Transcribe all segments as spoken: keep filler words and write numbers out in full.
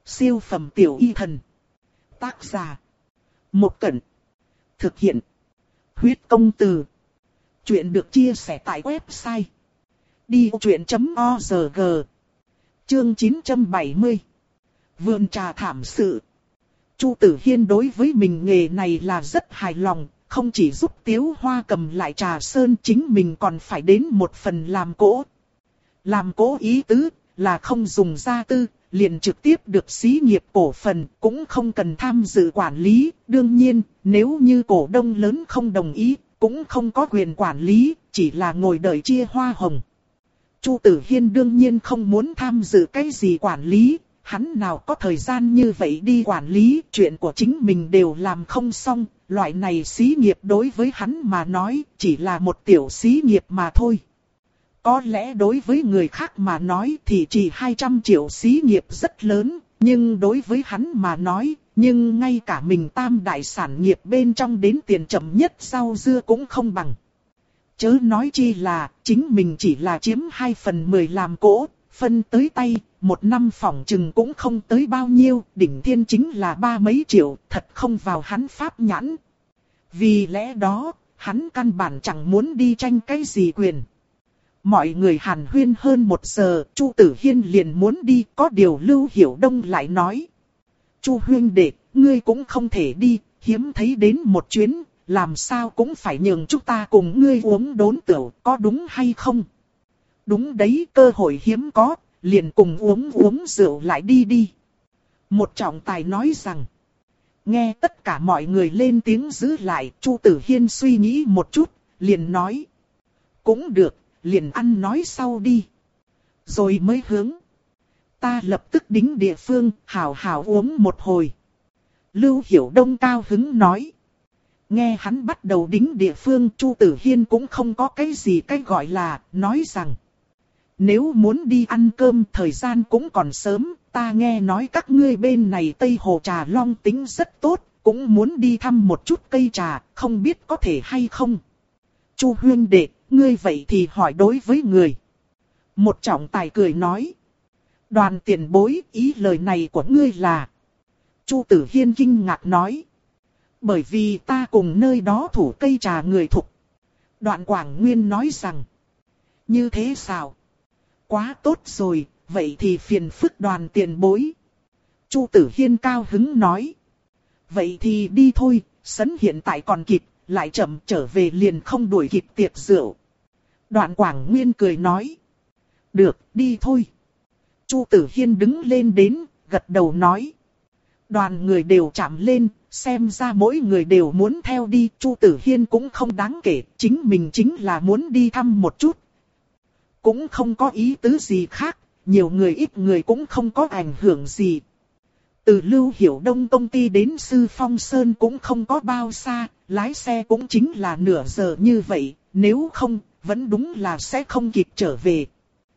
Siêu phẩm tiểu y thần. Tác giả. Một Cẩn. Thực hiện. Huyết công từ. Chuyện được chia sẻ tại website đi vô chuyện chấm org. Chương chín trăm bảy mươi. Vườn trà thảm sự. Chu Tử Hiên đối với mình nghề này là rất hài lòng, không chỉ giúp Tiếu Hoa cầm lại trà sơn, chính mình còn phải đến một phần làm cỗ. Làm cỗ ý tứ là không dùng gia tư, liền trực tiếp được xí nghiệp cổ phần, cũng không cần tham dự quản lý. Đương nhiên, nếu như cổ đông lớn không đồng ý, cũng không có quyền quản lý, chỉ là ngồi đợi chia hoa hồng. Chu Tử Hiên đương nhiên không muốn tham dự cái gì quản lý, hắn nào có thời gian như vậy đi quản lý, chuyện của chính mình đều làm không xong, loại này xí nghiệp đối với hắn mà nói chỉ là một tiểu xí nghiệp mà thôi. Có lẽ đối với người khác mà nói thì chỉ hai trăm triệu xí nghiệp rất lớn, nhưng đối với hắn mà nói, nhưng ngay cả mình tam đại sản nghiệp bên trong đến tiền chậm nhất rau dưa cũng không bằng. Chớ nói chi là, chính mình chỉ là chiếm hai phần mười làm cỗ, phân tới tay, một năm phỏng chừng cũng không tới bao nhiêu, đỉnh thiên chính là ba mấy triệu, thật không vào hắn pháp nhãn. Vì lẽ đó, hắn căn bản chẳng muốn đi tranh cái gì quyền. Mọi người hàn huyên hơn một giờ, Chu Tử Hiên liền muốn đi, có điều Lưu Hiểu Đông lại nói. Chu huynh đệ, ngươi cũng không thể đi, hiếm thấy đến một chuyến, làm sao cũng phải nhường chúng ta cùng ngươi uống đốn tửu, có đúng hay không? Đúng đấy, cơ hội hiếm có, liền cùng uống uống rượu lại đi đi. Một trọng tài nói rằng, nghe tất cả mọi người lên tiếng giữ lại, Chu Tử Hiên suy nghĩ một chút, liền nói. Cũng được, liền ăn nói sau đi. Rồi mới hướng. Ta lập tức đính địa phương, hào hào uống một hồi. Lưu Hiểu Đông cao hứng nói. Nghe hắn bắt đầu đính địa phương, Chu Tử Hiên cũng không có cái gì cái gọi là, nói rằng. Nếu muốn đi ăn cơm thời gian cũng còn sớm, ta nghe nói các ngươi bên này Tây Hồ Trà Long tính rất tốt, cũng muốn đi thăm một chút cây trà, không biết có thể hay không. Chu huynh đệ, ngươi vậy thì hỏi đối với người. Một trọng tài cười nói. Đoàn tiền bối, ý lời này của ngươi là. Chu Tử Hiên kinh ngạc nói. Bởi vì ta cùng nơi đó thủ cây trà người thục. Đoạn Quảng Nguyên nói rằng. Như thế sao? Quá tốt rồi, vậy thì phiền phức đoàn tiền bối. Chu Tử Hiên cao hứng nói. Vậy thì đi thôi, sấn hiện tại còn kịp, lại chậm trở về liền không đuổi kịp tiệc rượu. Đoạn Quảng Nguyên cười nói. Được, đi thôi. Chu Tử Hiên đứng lên đến, gật đầu nói. Đoàn người đều chạm lên, xem ra mỗi người đều muốn theo đi. Chu Tử Hiên cũng không đáng kể, chính mình chính là muốn đi thăm một chút. Cũng không có ý tứ gì khác, nhiều người ít người cũng không có ảnh hưởng gì. Từ Lưu Hiểu Đông công ty đến Sư Phong Sơn cũng không có bao xa, lái xe cũng chính là nửa giờ như vậy, nếu không, vẫn đúng là sẽ không kịp trở về.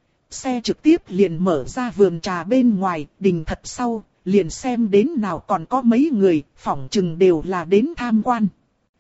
Xe trực tiếp liền mở ra vườn trà bên ngoài, đình thật sau, liền xem đến nào còn có mấy người, phỏng chừng đều là đến tham quan.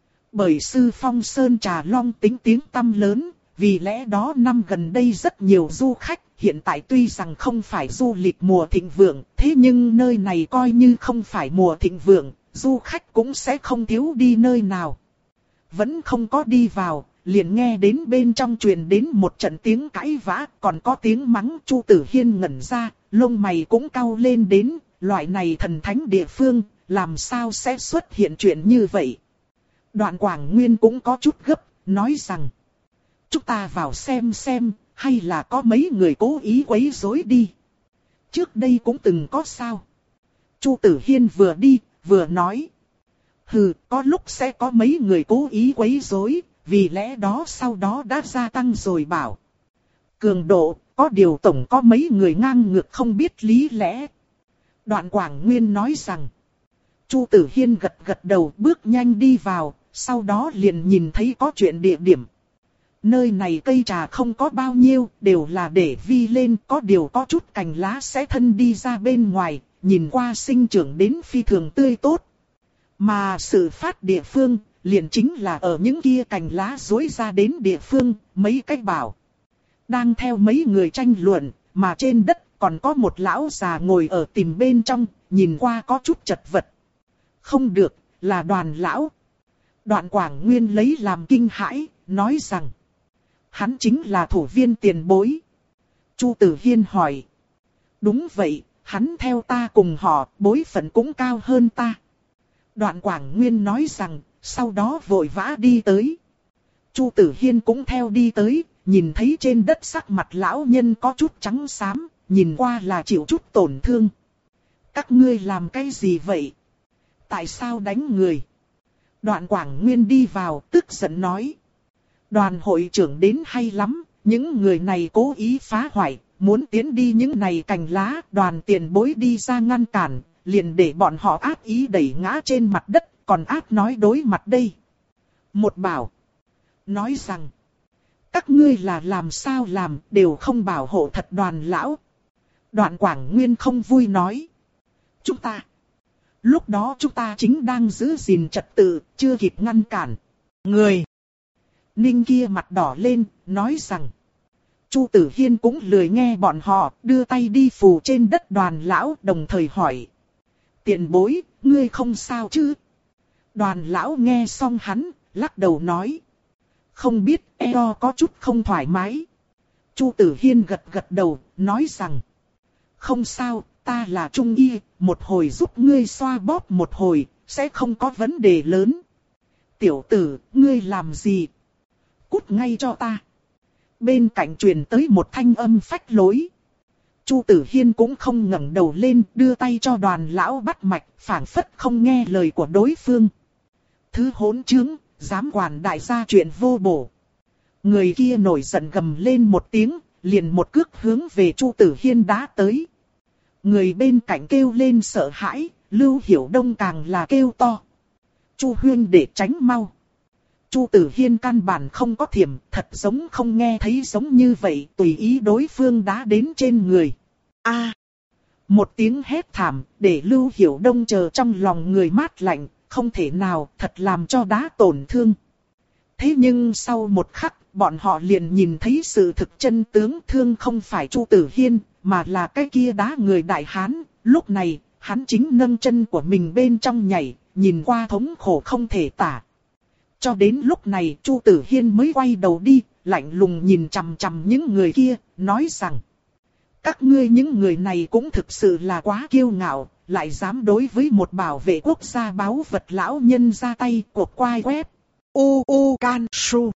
Bởi Sư Phong Sơn Trà Long tính tiếng tăm lớn, vì lẽ đó năm gần đây rất nhiều du khách, hiện tại tuy rằng không phải du lịch mùa thịnh vượng, thế nhưng nơi này coi như không phải mùa thịnh vượng, du khách cũng sẽ không thiếu đi nơi nào. Vẫn không có đi vào, liền nghe đến bên trong truyền đến một trận tiếng cãi vã, còn có tiếng mắng. Chu Tử Hiên ngẩn ra, lông mày cũng cau lên đến, loại này thần thánh địa phương, làm sao sẽ xuất hiện chuyện như vậy. Đoạn Quảng Nguyên cũng có chút gấp, nói rằng, chúng ta vào xem xem, hay là có mấy người cố ý quấy rối đi. Trước đây cũng từng có sao. Chu Tử Hiên vừa đi, vừa nói. Hừ, có lúc sẽ có mấy người cố ý quấy rối, vì lẽ đó sau đó đã gia tăng rồi bảo. Cường độ, có điều tổng có mấy người ngang ngược không biết lý lẽ. Đoạn Quảng Nguyên nói rằng. Chu Tử Hiên gật gật đầu bước nhanh đi vào, sau đó liền nhìn thấy có chuyện địa điểm. Nơi này cây trà không có bao nhiêu, đều là để vi lên, có điều có chút cành lá sẽ thân đi ra bên ngoài, nhìn qua sinh trưởng đến phi thường tươi tốt. Mà sự phát địa phương, liền chính là ở những kia cành lá rối ra đến địa phương, mấy cách bảo. Đang theo mấy người tranh luận, mà trên đất, còn có một lão già ngồi ở tìm bên trong, nhìn qua có chút chật vật. Không được, là Đoàn lão. Đoạn Quảng Nguyên lấy làm kinh hãi, nói rằng hắn chính là thủ viên tiền bối. Chu Tử Hiên hỏi. Đúng vậy, hắn theo ta cùng họ, bối phận cũng cao hơn ta. Đoạn Quảng Nguyên nói rằng, sau đó vội vã đi tới. Chu Tử Hiên cũng theo đi tới, nhìn thấy trên đất sắc mặt lão nhân có chút trắng xám, nhìn qua là chịu chút tổn thương. Các ngươi làm cái gì vậy? Tại sao đánh người? Đoạn Quảng Nguyên đi vào, tức giận nói. Đoàn hội trưởng đến hay lắm, những người này cố ý phá hoại, muốn tiến đi những này cành lá, đoàn tiền bối đi ra ngăn cản, liền để bọn họ ác ý đẩy ngã trên mặt đất, còn ác nói đối mặt đây. Một bảo, nói rằng, các ngươi là làm sao làm, đều không bảo hộ thật Đoàn lão. Đoạn Quảng Nguyên không vui nói. Chúng ta, lúc đó chúng ta chính đang giữ gìn trật tự, chưa kịp ngăn cản. Người, Ninh kia mặt đỏ lên, nói rằng. Chu Tử Hiên cũng lười nghe bọn họ, đưa tay đi phù trên đất Đoàn lão, đồng thời hỏi. Tiền bối, ngươi không sao chứ? Đoàn lão nghe xong hắn, lắc đầu nói. Không biết, eo có chút không thoải mái. Chu Tử Hiên gật gật đầu, nói rằng. Không sao, ta là trung y, một hồi giúp ngươi xoa bóp một hồi, sẽ không có vấn đề lớn. Tiểu tử, ngươi làm gì? Cút ngay cho ta. Bên cạnh truyền tới một thanh âm phách lối. Chu Tử Hiên cũng không ngẩng đầu lên, đưa tay cho Đoàn lão bắt mạch, phảng phất không nghe lời của đối phương. Thứ hỗn trướng, dám quản đại gia chuyện vô bổ. Người kia nổi giận gầm lên một tiếng, liền một cước hướng về Chu Tử Hiên đá tới. Người bên cạnh kêu lên sợ hãi, Lưu Hiểu Đông càng là kêu to. Chu huynh để tránh mau. Chu Tử Hiên căn bản không có thiểm, thật giống không nghe thấy giống như vậy, tùy ý đối phương đá đến trên người. A! Một tiếng hét thảm, để Lưu Hiểu Đông chờ trong lòng người mát lạnh, không thể nào, thật làm cho đá tổn thương. Thế nhưng sau một khắc, bọn họ liền nhìn thấy sự thực chân tướng, thương không phải Chu Tử Hiên, mà là cái kia đá người Đại Hán. Lúc này, hắn chính nâng chân của mình bên trong nhảy, nhìn qua thống khổ không thể tả. Cho đến lúc này Chu Tử Hiên mới quay đầu đi, lạnh lùng nhìn chằm chằm những người kia, nói rằng. Các ngươi những người này cũng thực sự là quá kiêu ngạo, lại dám đối với một bảo vệ quốc gia báu vật lão nhân ra tay, cuộc quai quét. U U Can Su.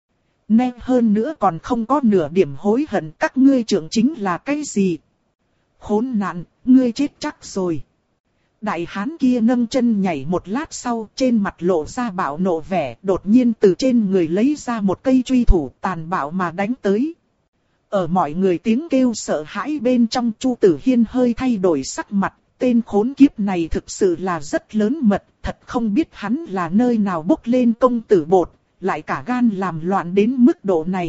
Nè hơn nữa còn không có nửa điểm hối hận, các ngươi trưởng chính là cái gì? Khốn nạn, ngươi chết chắc rồi. Đại hán kia nâng chân nhảy một lát sau, trên mặt lộ ra bạo nộ vẻ, đột nhiên từ trên người lấy ra một cây truy thủ tàn bạo mà đánh tới. Ở mọi người tiếng kêu sợ hãi bên trong, Chu Tử Hiên hơi thay đổi sắc mặt, tên khốn kiếp này thực sự là rất lớn mật, thật không biết hắn là nơi nào bốc lên công tử bột, lại cả gan làm loạn đến mức độ này.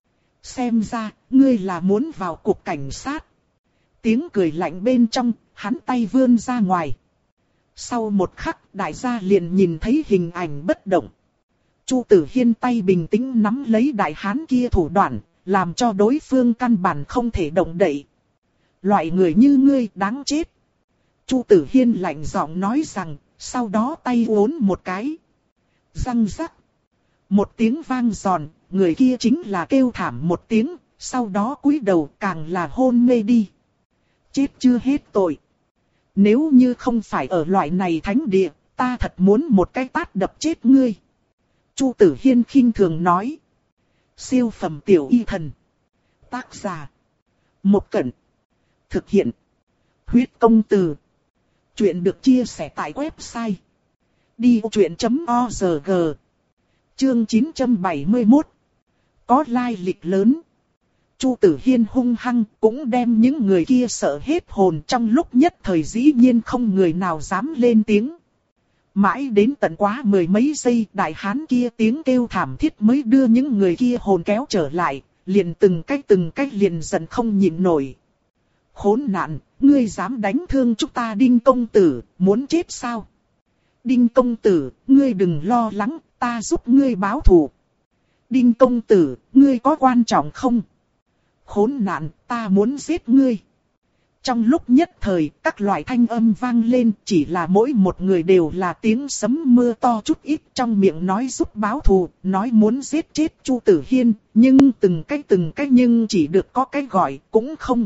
Xem ra, ngươi là muốn vào cục cảnh sát. Tiếng cười lạnh bên trong, hắn tay vươn ra ngoài. Sau một khắc, đại gia liền nhìn thấy hình ảnh bất động. Chu Tử Hiên tay bình tĩnh nắm lấy đại hán kia thủ đoạn, làm cho đối phương căn bản không thể động đậy. Loại người như ngươi đáng chết. Chu Tử Hiên lạnh giọng nói rằng, sau đó tay uốn một cái. Răng rắc. Một tiếng vang giòn, người kia chính là kêu thảm một tiếng, sau đó cúi đầu càng là hôn mê đi. Chết chưa hết tội. Nếu như không phải ở loại này thánh địa, ta thật muốn một cái tát đập chết ngươi. Chu Tử Hiên khinh thường nói. Siêu phẩm tiểu y thần. Tác giả. Một Cẩn. Thực hiện. Huyết công từ. Chuyện được chia sẻ tại website. đi vô chuyện chấm org. Chương chín trăm bảy mươi mốt. Có lai lịch lớn. Chu Tử Hiên hung hăng cũng đem những người kia sợ hết hồn, trong lúc nhất thời dĩ nhiên không người nào dám lên tiếng. Mãi đến tận quá mười mấy giây, đại hán kia tiếng kêu thảm thiết mới đưa những người kia hồn kéo trở lại, liền từng cách từng cách liền dần không nhịn nổi. Khốn nạn, ngươi dám đánh thương chúng ta Đinh công tử, muốn chết sao? Đinh công tử, ngươi đừng lo lắng, ta giúp ngươi báo thù. Đinh công tử, ngươi có quan trọng không? Khốn nạn, ta muốn giết ngươi. Trong lúc nhất thời, các loại thanh âm vang lên, chỉ là mỗi một người đều là tiếng sấm mưa to chút ít, trong miệng nói giúp báo thù, nói muốn giết chết Chu Tử Hiên, nhưng từng cái từng cái nhưng chỉ được có cái gọi, cũng không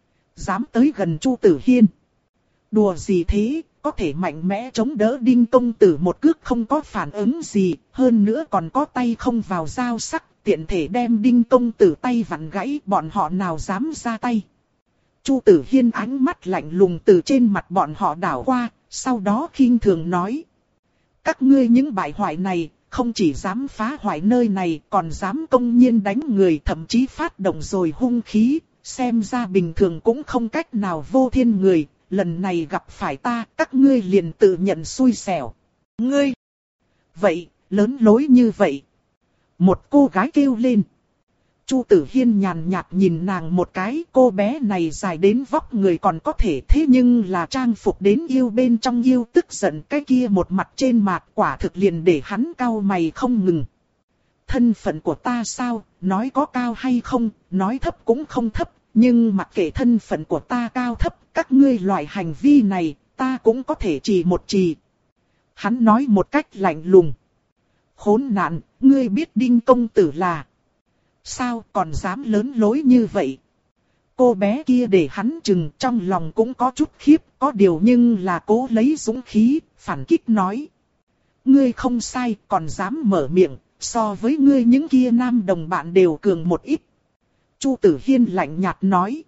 dám tới gần Chu Tử Hiên. Đùa gì thế, có thể mạnh mẽ chống đỡ Đinh công tử một cước không có phản ứng gì, hơn nữa còn có tay không vào dao sắc, tiện thể đem Đinh công tử tay vặn gãy, bọn họ nào dám ra tay. Chu Tử Hiên ánh mắt lạnh lùng từ trên mặt bọn họ đảo qua, sau đó khinh thường nói. Các ngươi những bại hoại này, không chỉ dám phá hoại nơi này, còn dám công nhiên đánh người, thậm chí phát động rồi hung khí, xem ra bình thường cũng không cách nào vô thiên người, lần này gặp phải ta, các ngươi liền tự nhận xui xẻo. Ngươi! Vậy, lớn lối như vậy. Một cô gái kêu lên. Chu Tử Hiên nhàn nhạt nhìn nàng một cái, cô bé này dài đến vóc người còn có thể, thế nhưng là trang phục đến yêu bên trong yêu, tức giận cái kia một mặt trên mặt, quả thực liền để hắn cau mày không ngừng. Thân phận của ta sao, nói có cao hay không, nói thấp cũng không thấp, nhưng mặc kệ thân phận của ta cao thấp, các ngươi loại hành vi này, ta cũng có thể chỉ một chỉ. Hắn nói một cách lạnh lùng. Khốn nạn, ngươi biết Đinh công tử là... Sao còn dám lớn lối như vậy? Cô bé kia để hắn chừng, trong lòng cũng có chút khiếp, có điều nhưng là cố lấy dũng khí, phản kích nói. Ngươi không sai, còn dám mở miệng, so với ngươi những kia nam đồng bạn đều cường một ít. Chu Tử Hiên lạnh nhạt nói.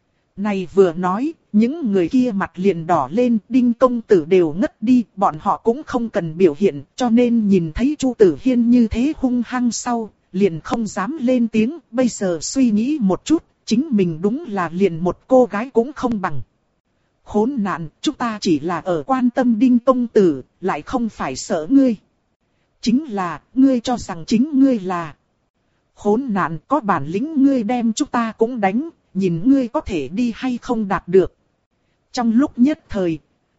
Này vừa nói, những người kia mặt liền đỏ lên, Đinh công tử đều ngất đi, bọn họ cũng không cần biểu hiện, cho nên nhìn thấy Chu Tử Hiên như thế hung hăng sau, liền không dám lên tiếng, bây giờ suy nghĩ một chút, chính mình đúng là liền một cô gái cũng không bằng. Khốn nạn, chúng ta chỉ là ở quan tâm Đinh công tử, lại không phải sợ ngươi. Chính là, ngươi cho rằng chính ngươi là... Khốn nạn, có bản lĩnh ngươi đem chúng ta cũng đánh, nhìn ngươi có thể đi hay không đạt được. Trong lúc nhất thời,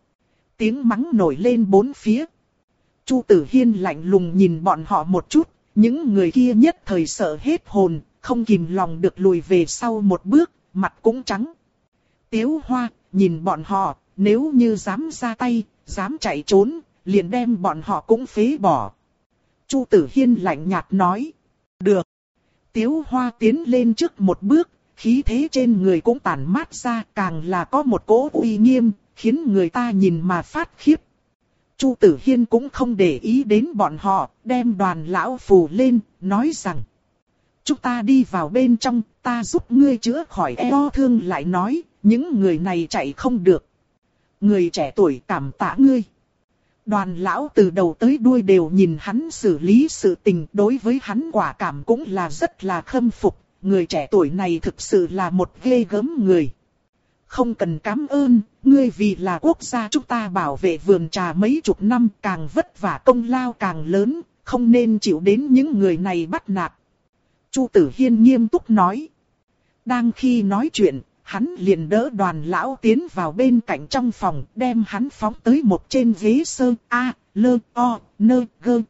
tiếng mắng nổi lên bốn phía. Chu Tử Hiên lạnh lùng nhìn bọn họ một chút, những người kia nhất thời sợ hết hồn, không kìm lòng được lùi về sau một bước, mặt cũng trắng. Tiếu Hoa, nhìn bọn họ, nếu như dám ra tay, dám chạy trốn, liền đem bọn họ cũng phế bỏ. Chu Tử Hiên lạnh nhạt nói. Được. Tiếu Hoa tiến lên trước một bước, khí thế trên người cũng tản mát ra, càng là có một cỗ uy nghiêm, khiến người ta nhìn mà phát khiếp. Chu Tử Hiên cũng không để ý đến bọn họ, đem đoàn lão phù lên, nói rằng. Chúng ta đi vào bên trong, ta giúp ngươi chữa khỏi eo thương lại nói, những người này chạy không được. Người trẻ tuổi cảm tạ ngươi. Đoàn lão từ đầu tới đuôi đều nhìn hắn xử lý sự tình, đối với hắn quả cảm cũng là rất là khâm phục, người trẻ tuổi này thực sự là một ghê gớm người. Không cần cảm ơn, ngươi vì là quốc gia chúng ta bảo vệ vườn trà mấy chục năm, càng vất vả công lao càng lớn, không nên chịu đến những người này bắt nạt. Chu Tử Hiên nghiêm túc nói. Đang khi nói chuyện, hắn liền đỡ đoàn lão tiến vào bên cạnh trong phòng, đem hắn phóng tới một trên ghế sơ, a, lơ, o, nơ, gơ.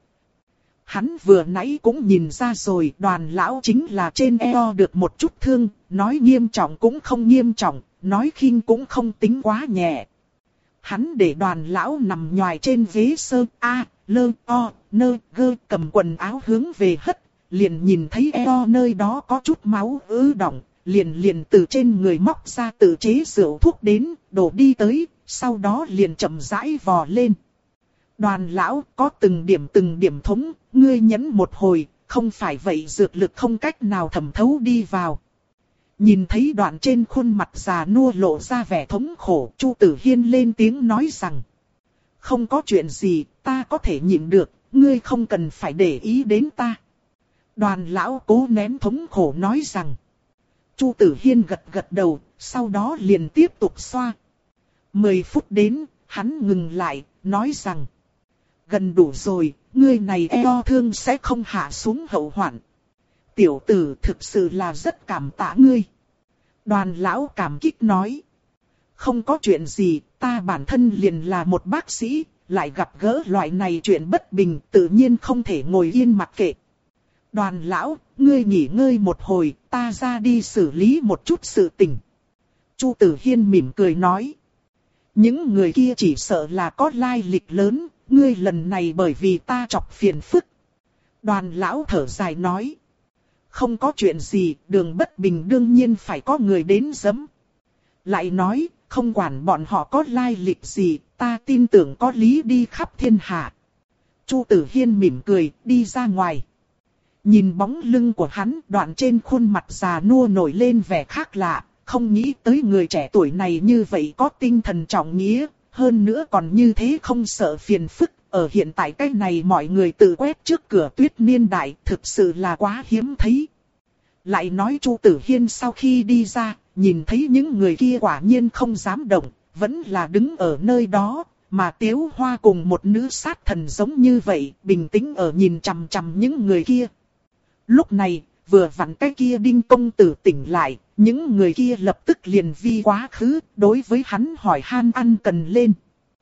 Hắn vừa nãy cũng nhìn ra rồi, đoàn lão chính là trên eo được một chút thương, nói nghiêm trọng cũng không nghiêm trọng, nói khinh cũng không tính quá nhẹ. Hắn để đoàn lão nằm nhòi trên ghế sơ, a, lơ, o, nơ, gơ, cầm quần áo hướng về hất, liền nhìn thấy eo nơi đó có chút máu ứ đọng, liền liền từ trên người móc ra tự chế rượu thuốc đến, đổ đi tới, sau đó liền chậm rãi vò lên. Đoàn lão có từng điểm từng điểm thống, ngươi nhẫn một hồi, không phải vậy dược lực không cách nào thẩm thấu đi vào. Nhìn thấy đoạn trên khuôn mặt già nua lộ ra vẻ thống khổ, Chu Tử Hiên lên tiếng nói rằng. Không có chuyện gì, ta có thể nhịn được, ngươi không cần phải để ý đến ta. Đoàn lão cố nén thống khổ nói rằng. Chu Tử Hiên gật gật đầu, sau đó liền tiếp tục xoa. Mười phút đến, hắn ngừng lại, nói rằng. Gần đủ rồi, ngươi này eo thương sẽ không hạ xuống hậu hoạn. Tiểu tử thực sự là rất cảm tạ ngươi. Đoàn lão cảm kích nói. Không có chuyện gì, ta bản thân liền là một bác sĩ, lại gặp gỡ loại này chuyện bất bình, tự nhiên không thể ngồi yên mặc kệ. Đoàn lão, ngươi nghỉ ngơi một hồi, ta ra đi xử lý một chút sự tình. Chu Tử Hiên mỉm cười nói. Những người kia chỉ sợ là có lai lịch lớn, ngươi lần này bởi vì ta chọc phiền phức. Đoàn lão thở dài nói. Không có chuyện gì, đường bất bình đương nhiên phải có người đến giẫm. Lại nói, không quản bọn họ có lai lịch gì, ta tin tưởng có lý đi khắp thiên hạ. Chu Tử Hiên mỉm cười, đi ra ngoài. Nhìn bóng lưng của hắn, đoạn trên khuôn mặt già nua nổi lên vẻ khác lạ, không nghĩ tới người trẻ tuổi này như vậy có tinh thần trọng nghĩa, hơn nữa còn như thế không sợ phiền phức. Ở hiện tại cái này mọi người tự quét trước cửa tuyết niên đại, thực sự là quá hiếm thấy. Lại nói Chu Tử Hiên sau khi đi ra, nhìn thấy những người kia quả nhiên không dám động, vẫn là đứng ở nơi đó, mà Tiếu Hoa cùng một nữ sát thần giống như vậy, bình tĩnh ở nhìn chằm chằm những người kia. Lúc này, vừa vặn cái kia Đinh công tử tỉnh lại, những người kia lập tức liền vi quá khứ, đối với hắn hỏi han ăn cần lên.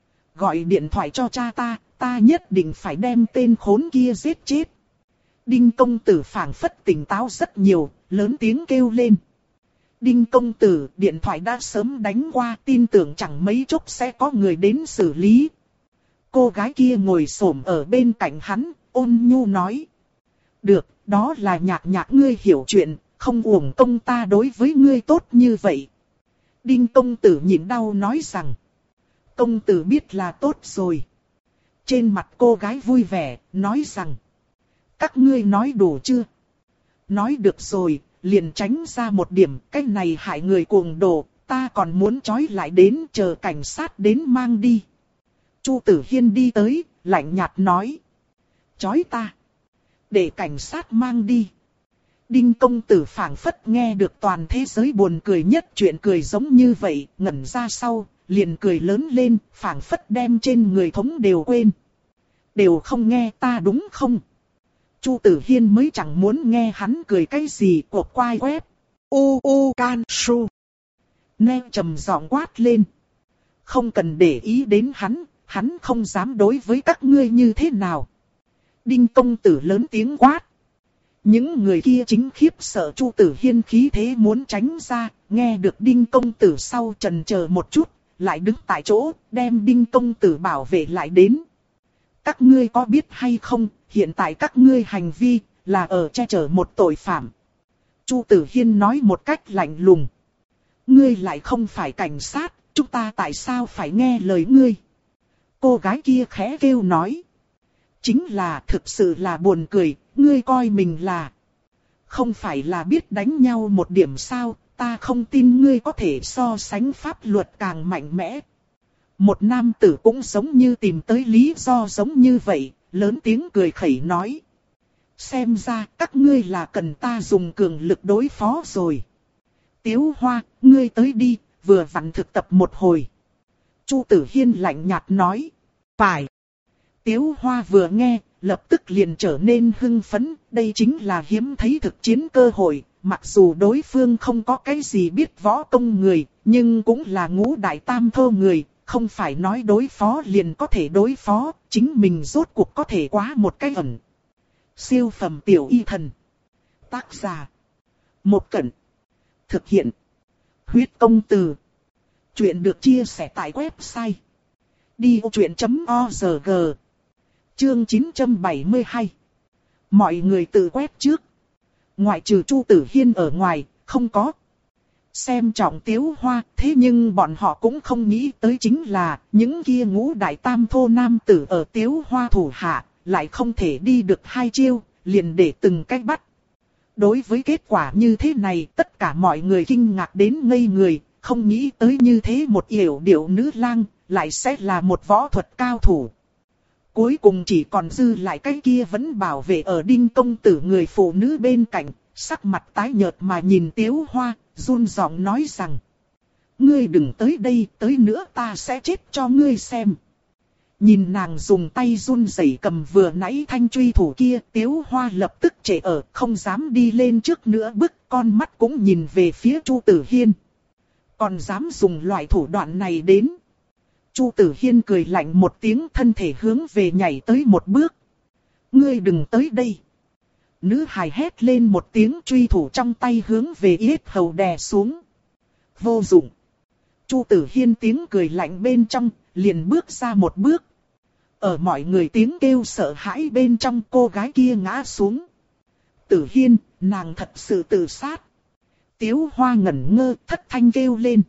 Gọi điện thoại cho cha ta, ta nhất định phải đem tên khốn kia giết chết. Đinh công tử phảng phất tỉnh táo rất nhiều, lớn tiếng kêu lên. Đinh công tử, điện thoại đã sớm đánh qua, tin tưởng chẳng mấy chốc sẽ có người đến xử lý. Cô gái kia ngồi xổm ở bên cạnh hắn, ôn nhu nói. Được, đó là Nhạc Nhạc ngươi hiểu chuyện, không uổng công ta đối với ngươi tốt như vậy. Đinh công tử nhịn đau nói rằng. Công tử biết là tốt rồi. Trên mặt cô gái vui vẻ, nói rằng. Các ngươi nói đủ chưa? Nói được rồi, liền tránh ra một điểm, cái này hại người cuồng đồ, ta còn muốn trói lại đến chờ cảnh sát đến mang đi. Chu Tử Hiên đi tới, lạnh nhạt nói. Trói ta. Để cảnh sát mang đi. Đinh công tử phảng phất nghe được toàn thế giới buồn cười nhất chuyện cười giống như vậy, ngẩn ra sau, liền cười lớn lên, phảng phất đem trên người thống đều quên. Đều không nghe ta đúng không? Chu Tử Hiên mới chẳng muốn nghe hắn cười cái gì của quai quét. U u can su. Nè trầm giọng quát lên. Không cần để ý đến hắn, hắn không dám đối với các ngươi như thế nào. Đinh công tử lớn tiếng quát. Những người kia chính khiếp sợ Chu Tử Hiên khí thế muốn tránh ra, nghe được Đinh công tử sau chần chờ một chút, lại đứng tại chỗ, đem Đinh công tử bảo vệ lại đến. Các ngươi có biết hay không, hiện tại các ngươi hành vi là ở che chở một tội phạm. Chu Tử Hiên nói một cách lạnh lùng. Ngươi lại không phải cảnh sát, chúng ta tại sao phải nghe lời ngươi? Cô gái kia khẽ kêu nói. Chính là thực sự là buồn cười, ngươi coi mình là. Không phải là biết đánh nhau một điểm sao, ta không tin ngươi có thể so sánh pháp luật càng mạnh mẽ. Một nam tử cũng giống như tìm tới lý do giống như vậy, lớn tiếng cười khẩy nói. Xem ra các ngươi là cần ta dùng cường lực đối phó rồi. Tiếu Hoa, ngươi tới đi, vừa vặn thực tập một hồi. Chu Tử Hiên lạnh nhạt nói. Phải. Tiếu Hoa vừa nghe, lập tức liền trở nên hưng phấn, đây chính là hiếm thấy thực chiến cơ hội. Mặc dù đối phương không có cái gì biết võ công người, nhưng cũng là ngũ đại tam thô người. Không phải nói đối phó liền có thể đối phó, chính mình rốt cuộc có thể quá một cái ẩn. Siêu phẩm tiểu y thần. Tác giả. Một Cẩn. Thực hiện. Huyết công từ. Chuyện được chia sẻ tại website. đi ô chuyện chấm org. Chương chín trăm bảy mươi hai. Mọi người tự quét trước. Ngoại trừ Chu Tử Hiên ở ngoài, không có. Xem trọng Tiếu Hoa, thế nhưng bọn họ cũng không nghĩ tới chính là những kia ngũ đại tam thô nam tử ở Tiếu Hoa thủ hạ, lại không thể đi được hai chiêu, liền để từng cách bắt. Đối với kết quả như thế này, tất cả mọi người kinh ngạc đến ngây người, không nghĩ tới như thế một yểu điệu nữ lang, lại sẽ là một võ thuật cao thủ. Cuối cùng chỉ còn dư lại cái kia vẫn bảo vệ ở Đinh công tử người phụ nữ bên cạnh, sắc mặt tái nhợt mà nhìn Tiếu Hoa, run giọng nói rằng. Ngươi đừng tới đây, tới nữa ta sẽ chết cho ngươi xem. Nhìn nàng dùng tay run rẩy cầm vừa nãy thanh truy thủ kia, Tiếu Hoa lập tức trễ ở, không dám đi lên trước nữa, bức con mắt cũng nhìn về phía Chu Tử Hiên. Còn dám dùng loại thủ đoạn này đến. Chu Tử Hiên cười lạnh một tiếng, thân thể hướng về nhảy tới một bước. Ngươi đừng tới đây. Nữ hài hét lên một tiếng, truy thủ trong tay hướng về yết hầu đè xuống. Vô dụng. Chu Tử Hiên tiếng cười lạnh bên trong, liền bước ra một bước. Ở mọi người tiếng kêu sợ hãi bên trong, cô gái kia ngã xuống. Tử Hiên, nàng thật sự tự sát. Tiếu Hoa ngẩn ngơ, thất thanh kêu lên.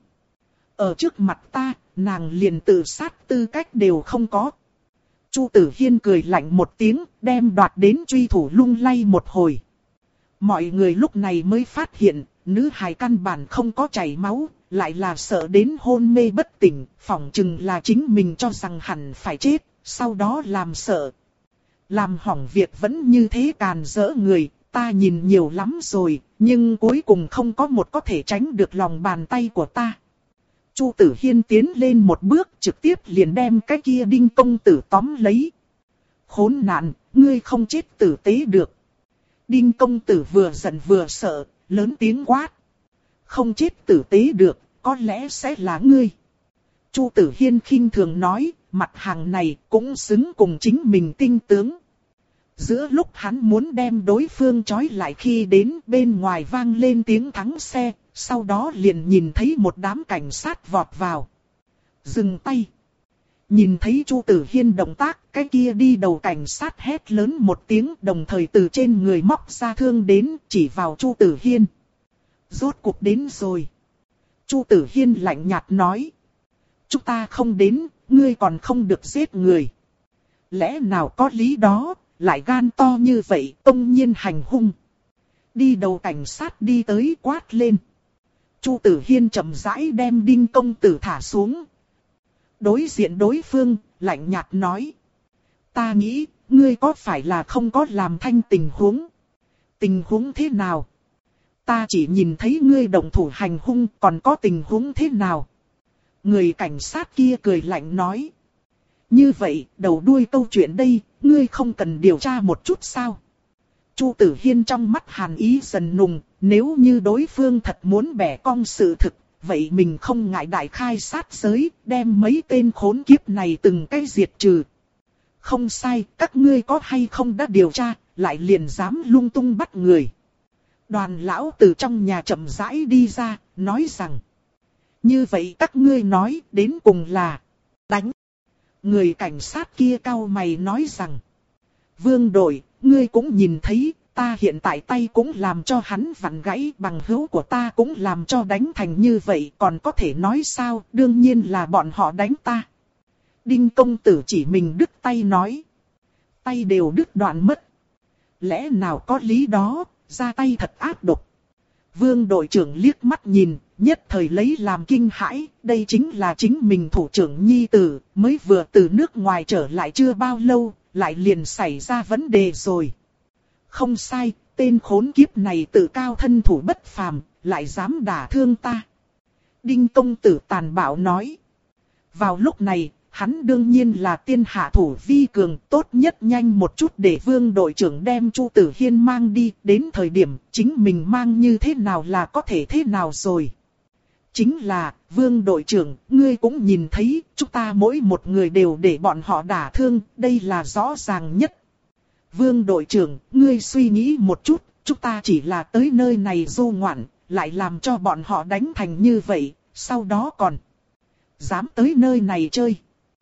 Ở trước mặt ta, nàng liền tự sát tư cách đều không có. Chu Tử Hiên cười lạnh một tiếng, đem đoạt đến truy thủ lung lay một hồi. Mọi người lúc này mới phát hiện, nữ hài căn bản không có chảy máu, lại là sợ đến hôn mê bất tỉnh, phỏng chừng là chính mình cho rằng hẳn phải chết, sau đó làm sợ. Làm hỏng việc vẫn như thế càn rỡ người, ta nhìn nhiều lắm rồi, nhưng cuối cùng không có một có thể tránh được lòng bàn tay của ta. Chu Tử Hiên tiến lên một bước, trực tiếp liền đem cái kia Đinh công tử tóm lấy. Khốn nạn, ngươi không chết tử tế được. Đinh công tử vừa giận vừa sợ, lớn tiếng quát. Không chết tử tế được, có lẽ sẽ là ngươi. Chu Tử Hiên khinh thường nói, mặt hàng này cũng xứng cùng chính mình tinh tướng. Giữa lúc hắn muốn đem đối phương trói lại khi đến bên ngoài vang lên tiếng thắng xe, sau đó liền nhìn thấy một đám cảnh sát vọt vào. Dừng tay. Nhìn thấy Chu Tử Hiên động tác, cái kia đi đầu cảnh sát hét lớn một tiếng, đồng thời từ trên người móc ra thương đến chỉ vào Chu Tử Hiên. Rốt cuộc đến rồi. Chu Tử Hiên lạnh nhạt nói. Chúng ta không đến, ngươi còn không được giết người. Lẽ nào có lý đó, lại gan to như vậy, tông nhiên hành hung. Đi đầu cảnh sát đi tới quát lên. Chu Tử Hiên chậm rãi đem Đinh công tử thả xuống. Đối diện đối phương, lạnh nhạt nói. Ta nghĩ, ngươi có phải là không có làm thanh tình huống? Tình huống thế nào? Ta chỉ nhìn thấy ngươi động thủ hành hung, còn có tình huống thế nào? Người cảnh sát kia cười lạnh nói. Như vậy, đầu đuôi câu chuyện đây, ngươi không cần điều tra một chút sao? Chu Tử Hiên trong mắt hàn ý dần nùng, nếu như đối phương thật muốn bẻ cong sự thực, vậy mình không ngại đại khai sát giới, đem mấy tên khốn kiếp này từng cái diệt trừ. Không sai, các ngươi có hay không đã điều tra, lại liền dám lung tung bắt người. Đoàn lão từ trong nhà chậm rãi đi ra, nói rằng. Như vậy các ngươi nói đến cùng là đánh. Người cảnh sát kia cau mày nói rằng. Vương đội, ngươi cũng nhìn thấy, ta hiện tại tay cũng làm cho hắn vặn gãy, bằng hữu của ta cũng làm cho đánh thành như vậy, còn có thể nói sao, đương nhiên là bọn họ đánh ta. Đinh công tử chỉ mình đứt tay nói. Tay đều đứt đoạn mất. Lẽ nào có lý đó, ra tay thật ác độc. Vương đội trưởng liếc mắt nhìn, nhất thời lấy làm kinh hãi, đây chính là chính mình thủ trưởng nhi tử, mới vừa từ nước ngoài trở lại chưa bao lâu, lại liền xảy ra vấn đề rồi. Không sai, tên khốn kiếp này tự cao thân thủ bất phàm, lại dám đả thương ta. Đinh công tử tàn bạo nói. Vào lúc này, hắn đương nhiên là tiên hạ thủ vi cường, tốt nhất nhanh một chút để vương đội trưởng đem Chu Tử Hiên mang đi, đến thời điểm chính mình mang như thế nào là có thể thế nào rồi. Chính là, vương đội trưởng, ngươi cũng nhìn thấy, chúng ta mỗi một người đều để bọn họ đả thương, đây là rõ ràng nhất. Vương đội trưởng, ngươi suy nghĩ một chút, chúng ta chỉ là tới nơi này du ngoạn, lại làm cho bọn họ đánh thành như vậy, sau đó còn dám tới nơi này chơi.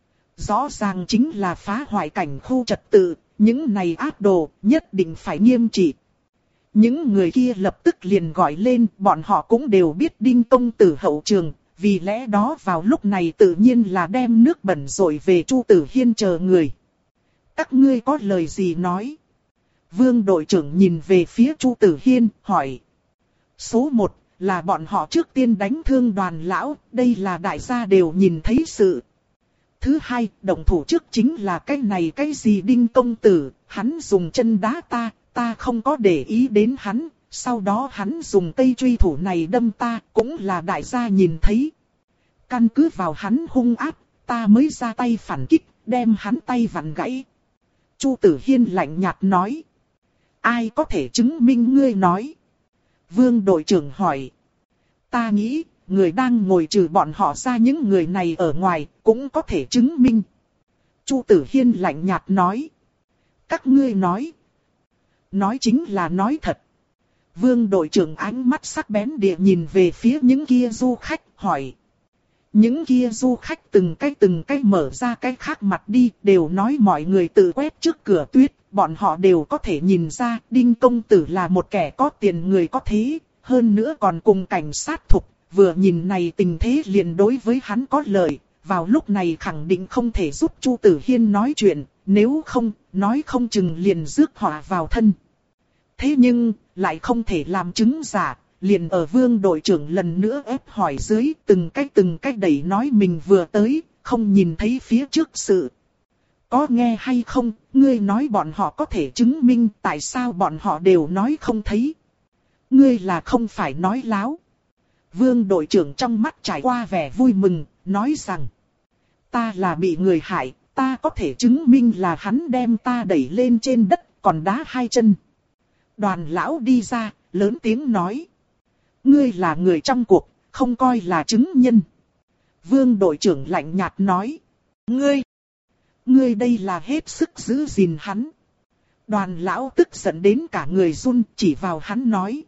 Rõ ràng chính là phá hoại cảnh khu trật tự, những này ác đồ nhất định phải nghiêm trị. Những người kia lập tức liền gọi lên, bọn họ cũng đều biết Đinh công tử hậu trường, vì lẽ đó vào lúc này tự nhiên là đem nước bẩn rội về Chu Tử Hiên chờ người. Các ngươi có lời gì nói? Vương đội trưởng nhìn về phía Chu Tử Hiên, hỏi. Số một là bọn họ trước tiên đánh thương đoàn lão, đây là đại gia đều nhìn thấy sự. Thứ hai, động thủ trước chính là cái này cái gì Đinh công tử, hắn dùng chân đá ta, ta không có để ý đến hắn, sau đó hắn dùng cây truy thủ này đâm ta, cũng là đại gia nhìn thấy. Căn cứ vào hắn hung ác, ta mới ra tay phản kích, đem hắn tay vặn gãy. Chu Tử Hiên lạnh nhạt nói. Ai có thể chứng minh ngươi nói? Vương đội trưởng hỏi. Ta nghĩ, người đang ngồi trừ bọn họ ra những người này ở ngoài, cũng có thể chứng minh. Chu Tử Hiên lạnh nhạt nói. Các ngươi nói. Nói chính là nói thật. Vương đội trưởng ánh mắt sắc bén địa nhìn về phía những kia du khách, hỏi. Những kia du khách từng cái từng cái mở ra cái khác mặt đi, đều nói mọi người tự quét trước cửa tuyết, bọn họ đều có thể nhìn ra Đinh công tử là một kẻ có tiền người có thế, hơn nữa còn cùng cảnh sát thục, vừa nhìn này tình thế liền đối với hắn có lợi, vào lúc này khẳng định không thể giúp Chu Tử Hiên nói chuyện, nếu không, nói không chừng liền rước họa vào thân. Thế nhưng, lại không thể làm chứng giả. Liền ở Vương đội trưởng lần nữa ép hỏi dưới, từng cách từng cách đẩy nói mình vừa tới, không nhìn thấy phía trước sự. Có nghe hay không, ngươi nói bọn họ có thể chứng minh tại sao bọn họ đều nói không thấy. Ngươi là không phải nói láo. Vương đội trưởng trong mắt trải qua vẻ vui mừng, nói rằng. Ta là bị người hại, ta có thể chứng minh là hắn đem ta đẩy lên trên đất, còn đá hai chân. Đoàn lão đi ra, lớn tiếng nói. Ngươi là người trong cuộc, không coi là chứng nhân. Vương đội trưởng lạnh nhạt nói. Ngươi, ngươi đây là hết sức giữ gìn hắn. Đoàn lão tức giận đến cả người run, chỉ vào hắn nói.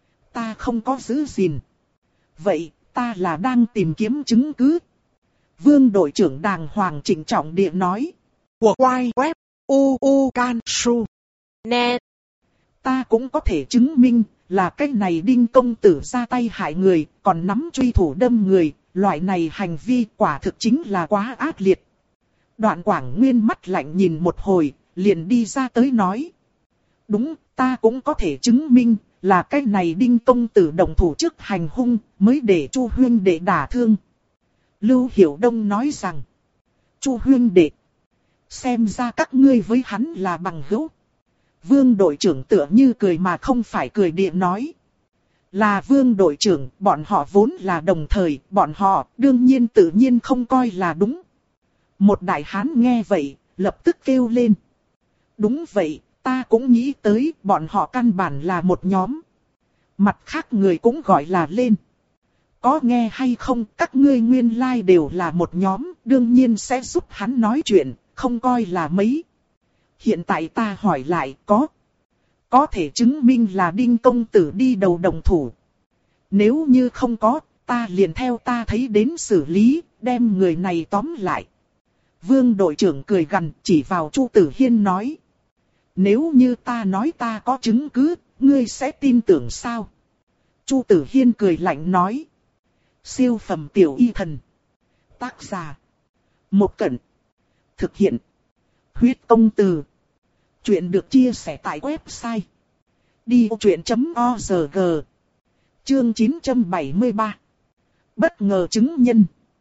Ta không có giữ gìn. Vậy, ta là đang tìm kiếm chứng cứ. Vương đội trưởng đàng hoàng trịnh trọng địa nói. Của quay web, u u can su net. Ta cũng có thể chứng minh. Là cái này Đinh công tử ra tay hại người, còn nắm truy thủ đâm người, loại này hành vi quả thực chính là quá ác liệt. Đoạn Quảng Nguyên mắt lạnh nhìn một hồi, liền đi ra tới nói. Đúng, ta cũng có thể chứng minh, là cái này Đinh công tử động thủ trước hành hung, mới để Chu huynh đệ đả thương. Lưu Hiểu Đông nói rằng, Chu huynh đệ, xem ra các ngươi với hắn là bằng hữu. Vương đội trưởng tựa như cười mà không phải cười điện nói. Là vương đội trưởng, bọn họ vốn là đồng thời, bọn họ đương nhiên tự nhiên không coi là đúng. Một đại hán nghe vậy, lập tức kêu lên. Đúng vậy, ta cũng nghĩ tới, bọn họ căn bản là một nhóm. Mặt khác người cũng gọi là lên. Có nghe hay không, các ngươi nguyên lai đều là một nhóm, đương nhiên sẽ giúp hắn nói chuyện, không coi là mấy. Hiện tại ta hỏi lại có. Có thể chứng minh là Đinh công tử đi đầu đồng thủ. Nếu như không có, ta liền theo ta thấy đến xử lý, đem người này tóm lại. Vương đội trưởng cười gằn chỉ vào Chu Tử Hiên nói. Nếu như ta nói ta có chứng cứ, ngươi sẽ tin tưởng sao? Chu Tử Hiên cười lạnh nói. Siêu phẩm tiểu y thần. Tác giả. Một Cẩn. Thực hiện. Huyết công từ. Chuyện được chia sẻ tại website đi ô chuyện chấm org. Chương chín trăm bảy mươi ba. Bất ngờ chứng nhân.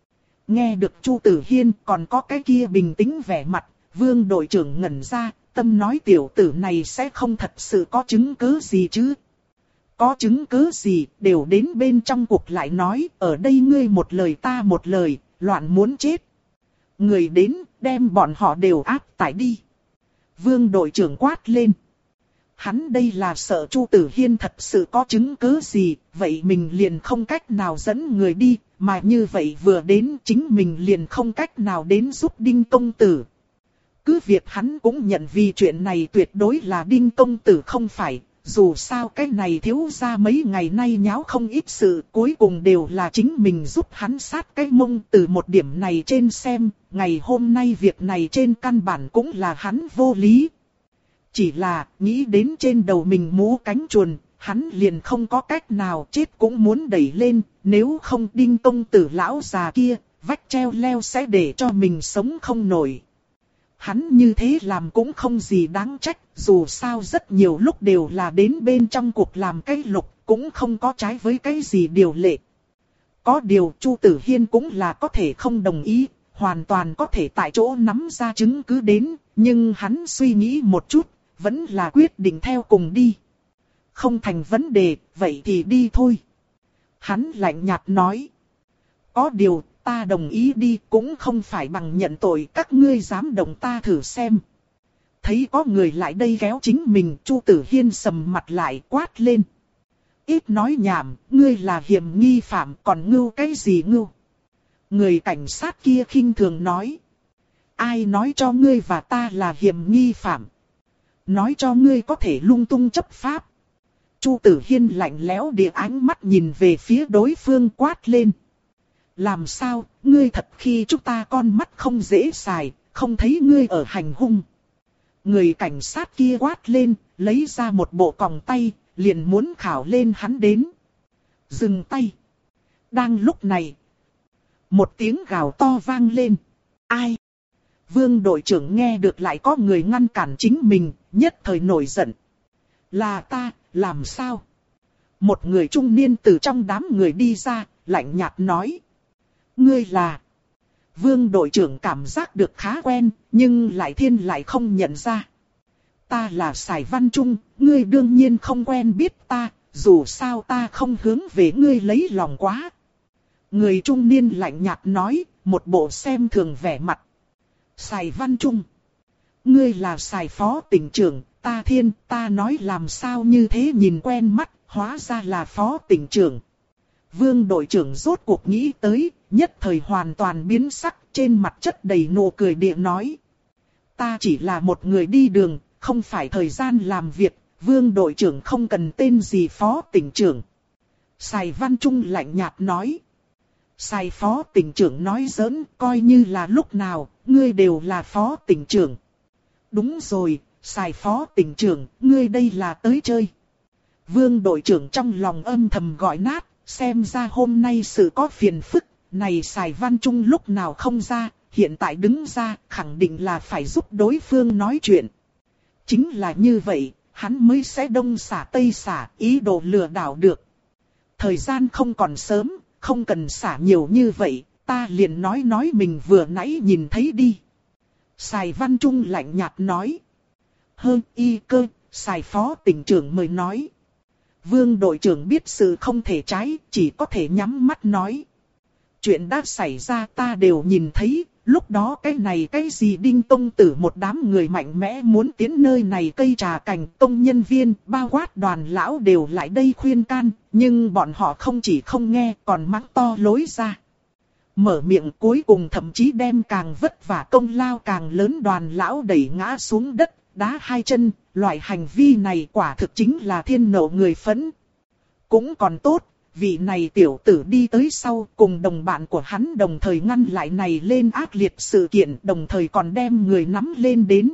Nghe được Chu Tử Hiên còn có cái kia bình tĩnh vẻ mặt, Vương đội trưởng ngẩn ra, tâm nói tiểu tử này sẽ không thật sự có chứng cứ gì chứ. Có chứng cứ gì, đều đến bên trong cuộc lại nói, ở đây ngươi một lời ta một lời, loạn muốn chết. Người đến, đem bọn họ đều áp tải đi. Vương đội trưởng quát lên. Hắn đây là sợ Chu Tử Hiên thật sự có chứng cứ gì, vậy mình liền không cách nào dẫn người đi, mà như vậy vừa đến chính mình liền không cách nào đến giúp Đinh công tử. Cứ việc hắn cũng nhận vì chuyện này tuyệt đối là Đinh công tử không phải, dù sao cái này thiếu ra mấy ngày nay nháo không ít sự, cuối cùng đều là chính mình giúp hắn sát cái mông. Từ một điểm này trên xem, ngày hôm nay việc này trên căn bản cũng là hắn vô lý. Chỉ là, nghĩ đến trên đầu mình mũ cánh chuồn, hắn liền không có cách nào, chết cũng muốn đẩy lên, nếu không Đinh công tử lão già kia, vách treo leo sẽ để cho mình sống không nổi. Hắn như thế làm cũng không gì đáng trách, dù sao rất nhiều lúc đều là đến bên trong cuộc làm cái lục, cũng không có trái với cái gì điều lệ. Có điều Chu Tử Hiên cũng là có thể không đồng ý, hoàn toàn có thể tại chỗ nắm ra chứng cứ đến, nhưng hắn suy nghĩ một chút, vẫn là quyết định theo cùng đi. Không thành vấn đề, vậy thì đi thôi. Hắn lạnh nhạt nói. Có điều, ta đồng ý đi cũng không phải bằng nhận tội, các ngươi dám động ta thử xem. Thấy có người lại đây kéo chính mình, Chu Tử Hiên sầm mặt lại quát lên. Ít nói nhảm, ngươi là hiểm nghi phạm, còn ngưu cái gì ngưu? Người cảnh sát kia khinh thường nói. Ai nói cho ngươi và ta là hiểm nghi phạm? Nói cho ngươi có thể lung tung chấp pháp. Chu Tử Hiên lạnh lẽo địa ánh mắt nhìn về phía đối phương quát lên. Làm sao, ngươi thật khi chúng ta con mắt không dễ xài, không thấy ngươi ở hành hung. Người cảnh sát kia quát lên, lấy ra một bộ còng tay, liền muốn khảo lên hắn đến. Dừng tay. Đang lúc này, một tiếng gào to vang lên. Ai? Vương đội trưởng nghe được lại có người ngăn cản chính mình, nhất thời nổi giận. Là ta, làm sao? Một người trung niên từ trong đám người đi ra, lạnh nhạt nói. Ngươi là... Vương đội trưởng cảm giác được khá quen, nhưng lại thiên lại không nhận ra. Ta là Sài Văn Trung, ngươi đương nhiên không quen biết ta, dù sao ta không hướng về ngươi lấy lòng quá. Người trung niên lạnh nhạt nói, một bộ xem thường vẻ mặt. Sài Văn Trung. Ngươi là Sài Phó tỉnh trưởng, ta thiên, ta nói làm sao như thế nhìn quen mắt, hóa ra là Phó tỉnh trưởng. Vương đội trưởng rốt cuộc nghĩ tới, nhất thời hoàn toàn biến sắc, trên mặt chất đầy nụ cười địa nói. Ta chỉ là một người đi đường, không phải thời gian làm việc, Vương đội trưởng không cần tên gì Phó tỉnh trưởng. Sài Văn Trung lạnh nhạt nói. Sài Phó tỉnh trưởng nói giỡn, coi như là lúc nào, ngươi đều là Phó tỉnh trưởng. Đúng rồi, Sài Phó tỉnh trưởng, ngươi đây là tới chơi. Vương đội trưởng trong lòng âm thầm gọi nát, xem ra hôm nay sự có phiền phức, này Sài Văn Trung lúc nào không ra, hiện tại đứng ra, khẳng định là phải giúp đối phương nói chuyện. Chính là như vậy, hắn mới sẽ đông xả tây xả, ý đồ lừa đảo được. Thời gian không còn sớm, không cần xả nhiều như vậy, ta liền nói nói mình vừa nãy nhìn thấy đi. Sài Văn Trung lạnh nhạt nói. Hơn y cơ, Sài Phó tỉnh trưởng mới nói. Vương đội trưởng biết sự không thể trái, chỉ có thể nhắm mắt nói. Chuyện đã xảy ra ta đều nhìn thấy, lúc đó cái này cái gì Đinh Tông Tử một đám người mạnh mẽ muốn tiến nơi này cây trà cành, công nhân viên, bao quát đoàn lão đều lại đây khuyên can, nhưng bọn họ không chỉ không nghe còn mắng to lối ra. Mở miệng cuối cùng thậm chí đem càng vất vả công lao càng lớn đoàn lão đẩy ngã xuống đất, đá hai chân, loại hành vi này quả thực chính là thiên nộ người phẫn. Cũng còn tốt, vị này tiểu tử đi tới sau cùng đồng bạn của hắn đồng thời ngăn lại này lên ác liệt sự kiện, đồng thời còn đem người nắm lên đến.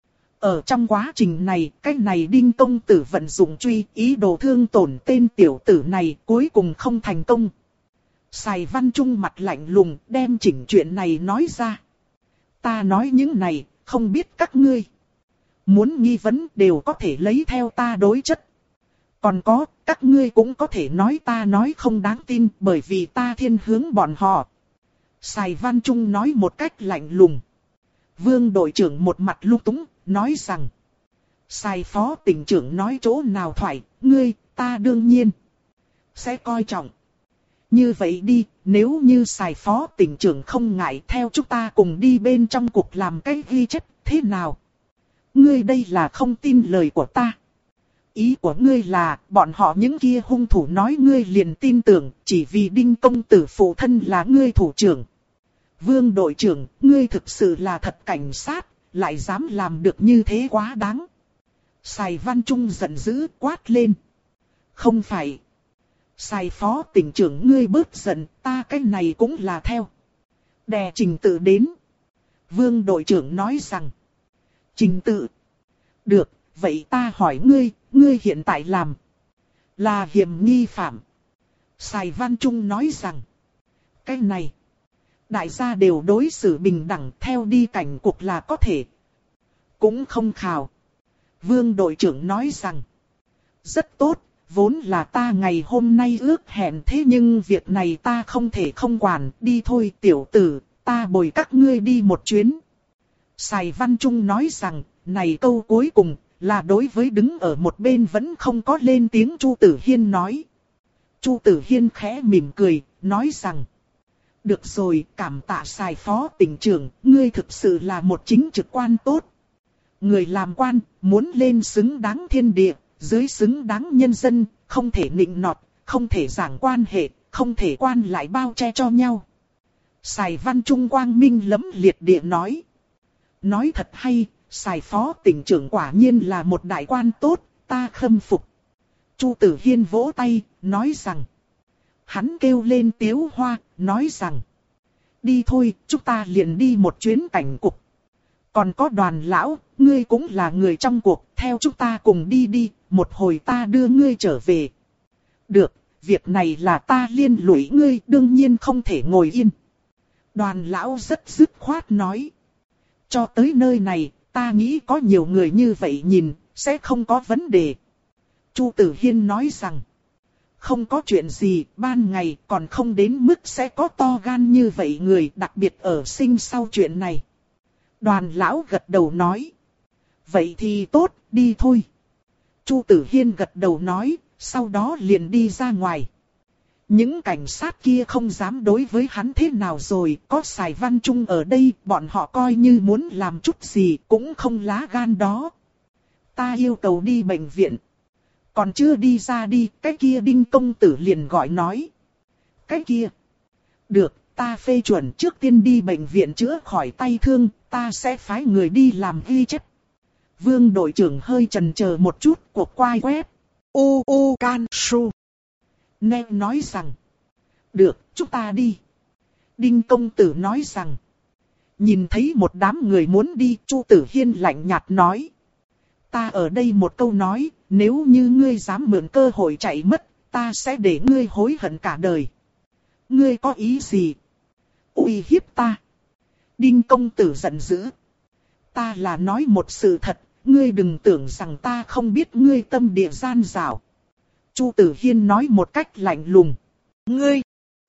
Ở trong quá trình này, cái này Đinh Công Tử vận dụng truy ý đồ thương tổn tên tiểu tử này cuối cùng không thành công. Sài Văn Trung mặt lạnh lùng đem chỉnh chuyện này nói ra. Ta nói những này, không biết các ngươi muốn nghi vấn đều có thể lấy theo ta đối chất. Còn có, các ngươi cũng có thể nói ta nói không đáng tin bởi vì ta thiên hướng bọn họ. Sài Văn Trung nói một cách lạnh lùng. Vương đội trưởng một mặt lung túng, nói rằng. Sài Phó tỉnh trưởng nói chỗ nào thoại, ngươi, ta đương nhiên sẽ coi trọng. Như vậy đi, nếu như Sài Phó tỉnh trưởng không ngại theo chúng ta cùng đi bên trong cuộc làm cái ghi chép, thế nào? Ngươi đây là không tin lời của ta. Ý của ngươi là, bọn họ những kia hung thủ nói ngươi liền tin tưởng, chỉ vì Đinh Công Tử phụ thân là ngươi thủ trưởng. Vương đội trưởng, ngươi thực sự là thật cảnh sát, lại dám làm được như thế quá đáng. Sài Văn Trung giận dữ quát lên. Không phải. Sài Phó tỉnh trưởng ngươi bớt giận, ta cái này cũng là theo. Đè trình tự đến. Vương đội trưởng nói rằng. Trình tự. Được, vậy ta hỏi ngươi, ngươi hiện tại làm là hiểm nghi phạm. Sài Văn Trung nói rằng. Cái này. Đại gia đều đối xử bình đẳng theo đi cảnh cuộc là có thể. Cũng không khảo. Vương đội trưởng nói rằng. Rất tốt, vốn là ta ngày hôm nay ước hẹn thế nhưng việc này ta không thể không quản. Đi thôi tiểu tử, ta bồi các ngươi đi một chuyến. Sài Văn Trung nói rằng, này câu cuối cùng là đối với đứng ở một bên vẫn không có lên tiếng Chu Tử Hiên nói. Chu Tử Hiên khẽ mỉm cười, nói rằng. Được rồi, cảm tạ Sài Phó tỉnh trưởng, ngươi thực sự là một chính trực quan tốt. Người làm quan, muốn lên xứng đáng thiên địa, dưới xứng đáng nhân dân, không thể nịnh nọt, không thể giảng quan hệ, không thể quan lại bao che cho nhau. Sài Văn Trung quang minh lẫm liệt địa nói. Nói thật hay, Sài Phó tỉnh trưởng quả nhiên là một đại quan tốt, ta khâm phục. Chu Tử Hiên vỗ tay, nói rằng. Hắn kêu lên Tiếu Hoa, nói rằng. Đi thôi, chúng ta liền đi một chuyến cảnh cục. Còn có Đoàn lão, ngươi cũng là người trong cuộc, theo chúng ta cùng đi đi, một hồi ta đưa ngươi trở về. Được, việc này là ta liên lụy ngươi, đương nhiên không thể ngồi yên. Đoàn lão rất dứt khoát nói. Cho tới nơi này, ta nghĩ có nhiều người như vậy nhìn, sẽ không có vấn đề. Chu Tử Hiên nói rằng. Không có chuyện gì, ban ngày còn không đến mức sẽ có to gan như vậy người, đặc biệt ở sinh sau chuyện này. Đoàn lão gật đầu nói. Vậy thì tốt, đi thôi. Chu Tử Hiên gật đầu nói, sau đó liền đi ra ngoài. Những cảnh sát kia không dám đối với hắn thế nào rồi, có Sài Văn Trung ở đây, bọn họ coi như muốn làm chút gì cũng không lá gan đó. Ta yêu cầu đi bệnh viện. Còn chưa đi ra đi, cái kia Đinh công tử liền gọi nói. Cái kia. Được, ta phê chuẩn trước tiên đi bệnh viện chữa khỏi tay thương, ta sẽ phái người đi làm ghi chép. Vương đội trưởng hơi chần chờ một chút, cuộc quay web. U U Can Su. Nè nói rằng. Được, chúng ta đi. Đinh công tử nói rằng. Nhìn thấy một đám người muốn đi, Chu Tử Hiên lạnh nhạt nói. Ta ở đây một câu nói, nếu như ngươi dám mượn cơ hội chạy mất, ta sẽ để ngươi hối hận cả đời. Ngươi có ý gì? Uy hiếp ta. Đinh công tử giận dữ. Ta là nói một sự thật, ngươi đừng tưởng rằng ta không biết ngươi tâm địa gian dảo. Chu Tử Hiên nói một cách lạnh lùng. Ngươi!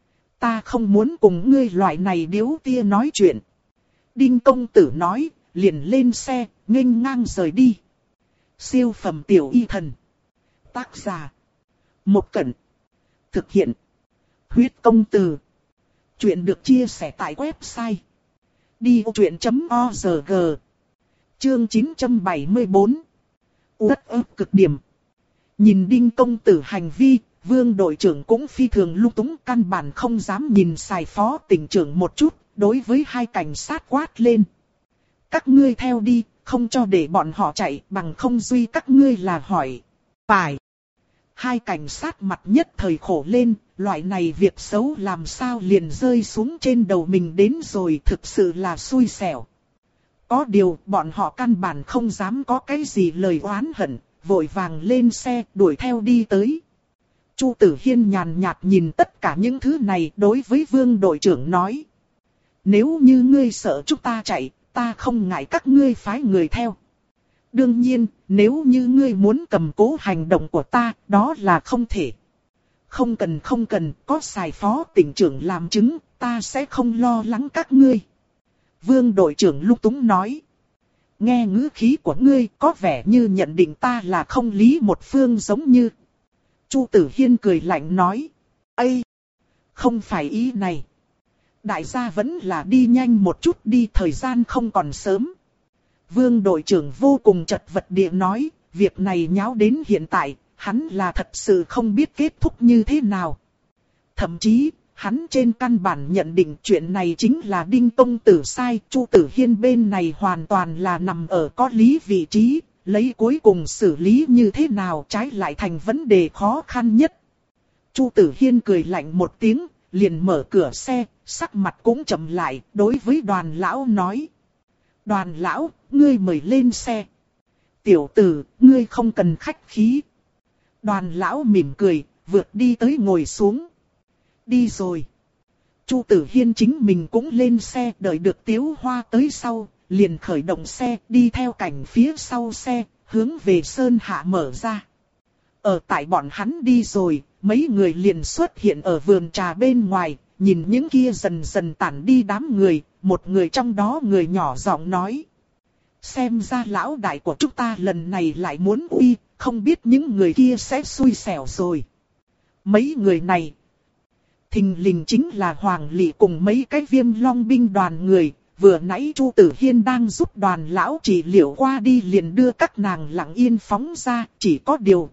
Ta không muốn cùng ngươi loại này điếu tia nói chuyện. Đinh công tử nói, liền lên xe, nghênh ngang rời đi. Siêu phẩm tiểu y thần. Tác giả. Một Cẩn. Thực hiện. Huyết công từ. Chuyện được chia sẻ tại website. đi truyện chấm org. Chương chín trăm bảy mươi tư. Uất ức cực điểm. Nhìn Đinh công tử hành vi, Vương đội trưởng cũng phi thường lung túng, căn bản không dám nhìn Sài phó tỉnh trưởng một chút, đối với hai cảnh sát quát lên. Các ngươi theo đi, không cho để bọn họ chạy, bằng không duy các ngươi là hỏi. Phải. Hai cảnh sát mặt nhất thời khổ lên, loại này việc xấu làm sao liền rơi xuống trên đầu mình đến rồi, thực sự là xui xẻo. Có điều, bọn họ căn bản không dám có cái gì lời oán hận, vội vàng lên xe, đuổi theo đi tới. Chu Tử Hiên nhàn nhạt nhìn tất cả những thứ này, đối với Vương đội trưởng nói. Nếu như ngươi sợ chúng ta chạy, ta không ngại các ngươi phái người theo. Đương nhiên, nếu như ngươi muốn cầm cố hành động của ta, đó là không thể. Không cần không cần, có Sài phó tỉnh trưởng làm chứng, ta sẽ không lo lắng các ngươi. Vương đội trưởng lúc túng nói. Nghe ngữ khí của ngươi có vẻ như nhận định ta là không lý một phương giống như. Chu Tử Hiên cười lạnh nói. Ây! Không phải ý này. Đại gia vẫn là đi nhanh một chút đi, thời gian không còn sớm. Vương đội trưởng vô cùng chật vật địa nói, việc này nháo đến hiện tại, hắn là thật sự không biết kết thúc như thế nào. Thậm chí, hắn trên căn bản nhận định chuyện này chính là Đinh công tử sai, Chu Tử Hiên bên này hoàn toàn là nằm ở có lý vị trí, lấy cuối cùng xử lý như thế nào trái lại thành vấn đề khó khăn nhất. Chu Tử Hiên cười lạnh một tiếng, liền mở cửa xe, sắc mặt cũng chậm lại, đối với Đoàn lão nói. Đoàn lão, ngươi mời lên xe. Tiểu tử, ngươi không cần khách khí. Đoàn lão mỉm cười, vượt đi tới ngồi xuống. Đi rồi. Chu Tử Hiên chính mình cũng lên xe, đợi được Tiếu Hoa tới sau, liền khởi động xe, đi theo cảnh phía sau xe, hướng về Sơn Hạ mở ra. Ở tại bọn hắn đi rồi, mấy người liền xuất hiện ở vườn trà bên ngoài, nhìn những kia dần dần tản đi đám người, một người trong đó người nhỏ giọng nói. Xem ra lão đại của chúng ta lần này lại muốn uy, không biết những người kia sẽ xui xẻo rồi. Mấy người này, thình lình chính là Hoàng Lị cùng mấy cái Viêm Long binh đoàn người, vừa nãy Chu Tử Hiên đang giúp đoàn lão trị liệu qua đi liền đưa các nàng lặng yên phóng ra, chỉ có điều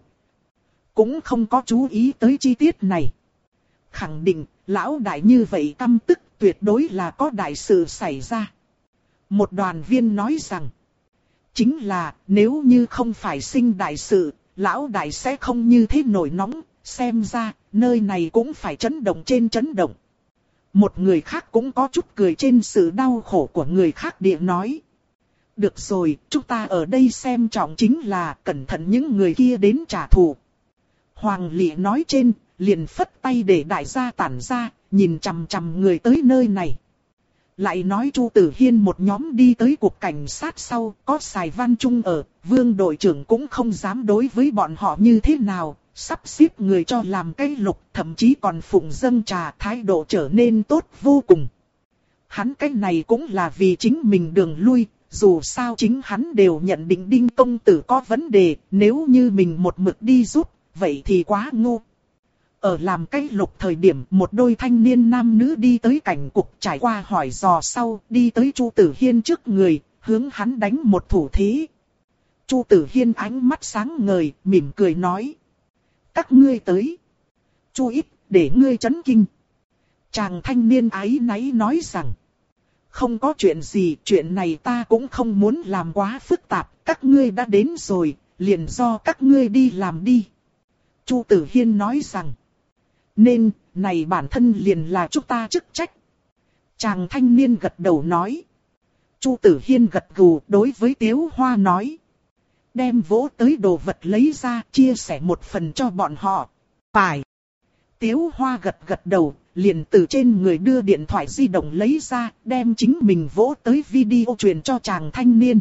cũng không có chú ý tới chi tiết này. Khẳng định, lão đại như vậy căm tức tuyệt đối là có đại sự xảy ra. Một đoàn viên nói rằng, chính là nếu như không phải sinh đại sự, lão đại sẽ không như thế nổi nóng, xem ra, nơi này cũng phải chấn động trên chấn động. Một người khác cũng có chút cười trên sự đau khổ của người khác địa nói. Được rồi, chúng ta ở đây xem trọng chính là cẩn thận những người kia đến trả thù. Hoàng Lệ nói trên, liền phất tay để đại gia tản ra, nhìn chằm chằm người tới nơi này. Lại nói Chu Tử Hiên một nhóm đi tới cục cảnh sát sau, có Sài Văn Trung ở, Vương đội trưởng cũng không dám đối với bọn họ như thế nào, sắp xếp người cho làm cái lục, thậm chí còn phụng dâng trà, thái độ trở nên tốt vô cùng. Hắn cái này cũng là vì chính mình đường lui, dù sao chính hắn đều nhận định Đinh công tử có vấn đề, nếu như mình một mực đi giúp, vậy thì quá ngu. Ở làm cái lục thời điểm, một đôi thanh niên nam nữ đi tới cảnh cục, trải qua hỏi dò sau, đi tới Chu Tử Hiên trước người, hướng hắn đánh một thủ thế. Chu Tử Hiên ánh mắt sáng ngời, mỉm cười nói: các ngươi tới. Chu ít, để ngươi chấn kinh. Chàng thanh niên áy náy nói rằng: không có chuyện gì, chuyện này ta cũng không muốn làm quá phức tạp, các ngươi đã đến rồi, liền do các ngươi đi làm đi. Chu Tử Hiên nói rằng: nên, này bản thân liền là chúng ta chức trách. Chàng thanh niên gật đầu nói. Chu Tử Hiên gật gù đối với Tiếu Hoa nói: đem vỗ tới đồ vật lấy ra, chia sẻ một phần cho bọn họ. Phải. Tiếu Hoa gật gật đầu, liền từ trên người đưa điện thoại di động lấy ra, đem chính mình vỗ tới video truyền cho chàng thanh niên.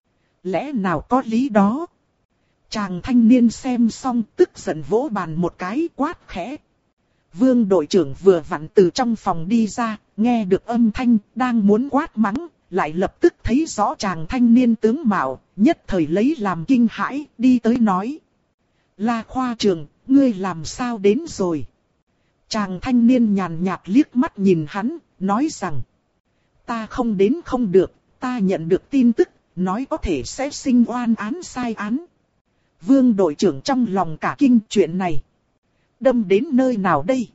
Lẽ nào có lý đó? Chàng thanh niên xem xong tức giận vỗ bàn một cái, quát khẽ. Vương đội trưởng vừa vặn từ trong phòng đi ra, nghe được âm thanh, đang muốn quát mắng, lại lập tức thấy rõ chàng thanh niên tướng mạo, nhất thời lấy làm kinh hãi, đi tới nói: La khoa trưởng, ngươi làm sao đến rồi? Chàng thanh niên nhàn nhạt liếc mắt nhìn hắn, nói rằng: ta không đến không được, ta nhận được tin tức, nói có thể sẽ sinh oan án sai án. Vương đội trưởng trong lòng cả kinh, chuyện này đâm đến nơi nào đây?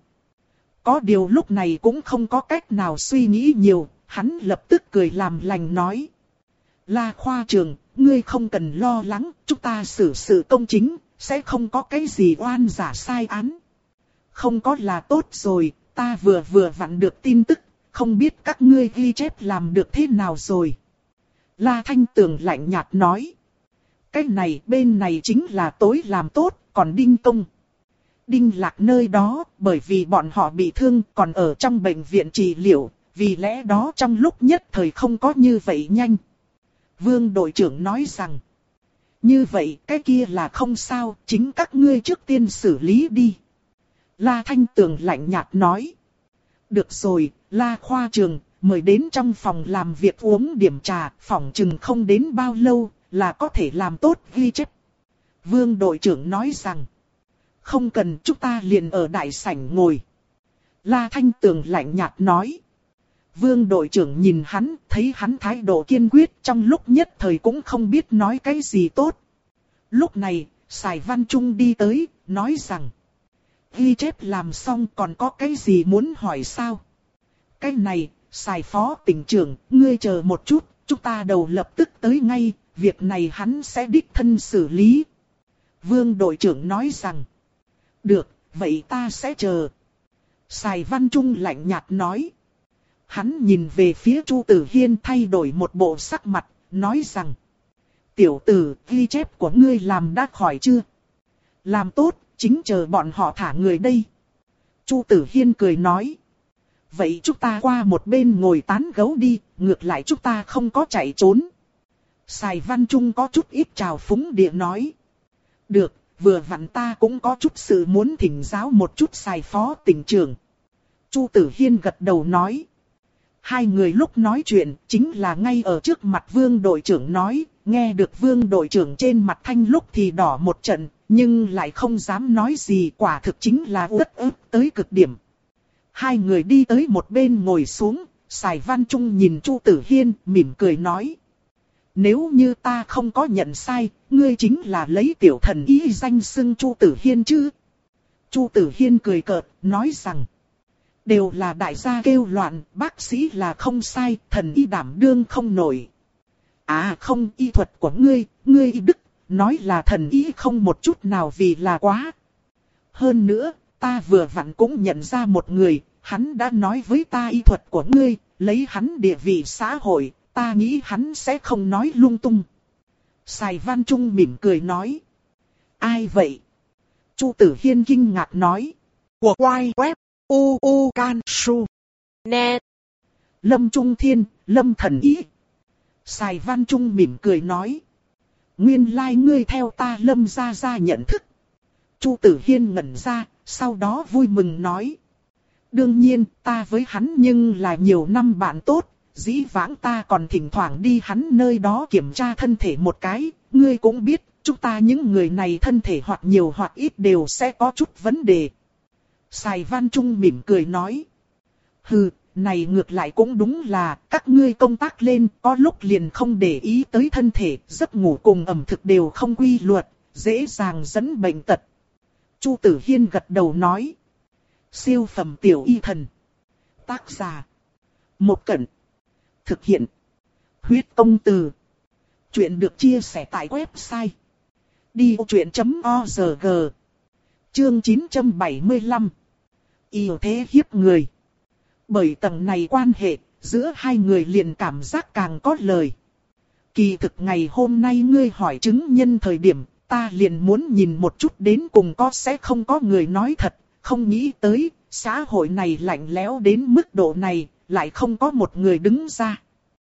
Có điều lúc này cũng không có cách nào suy nghĩ nhiều, hắn lập tức cười làm lành nói: La khoa trưởng, ngươi không cần lo lắng, chúng ta xử sự công chính, sẽ không có cái gì oan giả sai án. Không có là tốt rồi, ta vừa vừa vặn được tin tức, không biết các ngươi ghi chép làm được thế nào rồi. La Thanh Tường lạnh nhạt nói: cái này bên này chính là tối làm tốt, còn Đinh công, Đinh Lạc nơi đó, bởi vì bọn họ bị thương còn ở trong bệnh viện trị liệu, vì lẽ đó trong lúc nhất thời không có như vậy nhanh. Vương đội trưởng nói rằng: như vậy cái kia là không sao, chính các ngươi trước tiên xử lý đi. La Thanh Tường lạnh nhạt nói: được rồi, La khoa trưởng, mời đến trong phòng làm việc uống điểm trà, phỏng chừng không đến bao lâu, là có thể làm tốt ghi chép. Vương đội trưởng nói rằng: không cần, chúng ta liền ở đại sảnh ngồi. La Thanh Tường lạnh nhạt nói. Vương đội trưởng nhìn hắn, thấy hắn thái độ kiên quyết, trong lúc nhất thời cũng không biết nói cái gì tốt. Lúc này, Sài Văn Trung đi tới, nói rằng: ghi chép làm xong còn có cái gì muốn hỏi sao? Cái này, Sài phó tỉnh trưởng, ngươi chờ một chút, chúng ta đầu lập tức tới ngay, việc này hắn sẽ đích thân xử lý. Vương đội trưởng nói rằng: được, vậy ta sẽ chờ. Sài Văn Trung lạnh nhạt nói. Hắn nhìn về phía Chu Tử Hiên thay đổi một bộ sắc mặt, nói rằng: tiểu tử, ghi chép của ngươi làm đã khỏi chưa? Làm tốt, chính chờ bọn họ thả người đây. Chu Tử Hiên cười nói: vậy chúng ta qua một bên ngồi tán gẫu đi, ngược lại chúng ta không có chạy trốn. Sài Văn Trung có chút ít trào phúng địa nói: được, vừa vặn ta cũng có chút sự muốn thỉnh giáo một chút Sài phó tỉnh trưởng. Chu Tử Hiên gật đầu nói. Hai người lúc nói chuyện, chính là ngay ở trước mặt Vương đội trưởng nói, nghe được Vương đội trưởng trên mặt thanh lúc thì đỏ một trận, nhưng lại không dám nói gì, quả thực chính là uất ức tới cực điểm. Hai người đi tới một bên ngồi xuống, Sài Văn Trung nhìn Chu Tử Hiên, mỉm cười nói: nếu như ta không có nhận sai, ngươi chính là lấy tiểu thần y danh xưng Chu Tử Hiên chứ? Chu Tử Hiên cười cợt, nói rằng: đều là đại gia kêu loạn, bác sĩ là không sai, thần y đảm đương không nổi. À không, y thuật của ngươi, ngươi y đức, nói là thần y không một chút nào vì là quá. hơn nữa, ta vừa vặn cũng nhận ra một người, hắn đã nói với ta y thuật của ngươi, lấy hắn địa vị xã hội, ta nghĩ hắn sẽ không nói lung tung. Sài Văn Trung mỉm cười nói. Ai vậy? Chu Tử Hiên kinh ngạc nói. Của quay web u u can su net. Lâm Trung Thiên, Lâm Thần Ý. Sài Văn Trung mỉm cười nói. Nguyên lai like ngươi theo ta Lâm gia gia nhận thức. Chu Tử Hiên ngẩn ra, sau đó vui mừng nói. Đương nhiên, ta với hắn nhưng là nhiều năm bạn tốt, dĩ vãng ta còn thỉnh thoảng đi hắn nơi đó kiểm tra thân thể một cái, ngươi cũng biết, chúng ta những người này thân thể hoặc nhiều hoặc ít đều sẽ có chút vấn đề. Sài Văn Trung mỉm cười nói. Hừ, này ngược lại cũng đúng là, các ngươi công tác lên, có lúc liền không để ý tới thân thể, giấc ngủ cùng ẩm thực đều không quy luật, dễ dàng dẫn bệnh tật. Chu Tử Hiên gật đầu nói. Siêu phẩm tiểu y thần. Tác giả. Một Cẩn. Thực hiện. Huyết Công Từ. Chuyện được chia sẻ tại website. đi ô chuyện chấm org. Chương chín trăm bảy mươi lăm. Yêu thế hiếp người. Bởi tầng này quan hệ, giữa hai người liền cảm giác càng có lời. Kỳ thực ngày hôm nay ngươi hỏi chứng nhân thời điểm, ta liền muốn nhìn một chút đến cùng có sẽ không có người nói thật, không nghĩ tới, xã hội này lạnh lẽo đến mức độ này, lại không có một người đứng ra.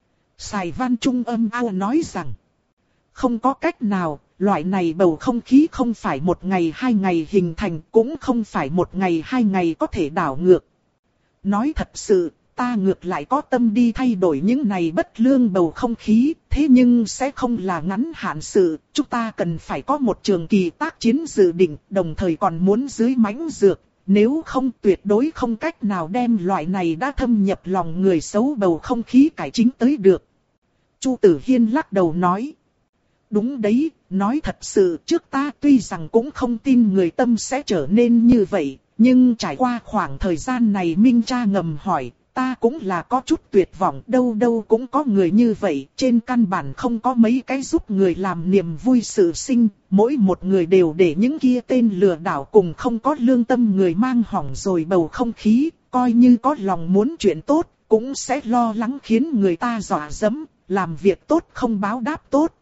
Sài Văn Trung âm ao nói rằng, không có cách nào, loại này bầu không khí không phải một ngày hai ngày hình thành, cũng không phải một ngày hai ngày có thể đảo ngược. Nói thật sự, ta ngược lại có tâm đi thay đổi những này bất lương bầu không khí, thế nhưng sẽ không là ngắn hạn sự, chúng ta cần phải có một trường kỳ tác chiến dự định, đồng thời còn muốn dưới mãnh dược, nếu không tuyệt đối không cách nào đem loại này đã thâm nhập lòng người xấu bầu không khí cải chính tới được. Chu Tử Hiên lắc đầu nói. Đúng đấy, nói thật sự trước ta tuy rằng cũng không tin người tâm sẽ trở nên như vậy, nhưng trải qua khoảng thời gian này Minh Cha ngầm hỏi, ta cũng là có chút tuyệt vọng, đâu đâu cũng có người như vậy, trên căn bản không có mấy cái giúp người làm niềm vui sự sinh, mỗi một người đều để những kia tên lừa đảo cùng không có lương tâm người mang hỏng rồi bầu không khí, coi như có lòng muốn chuyện tốt, cũng sẽ lo lắng khiến người ta dọa dẫm, làm việc tốt không báo đáp tốt.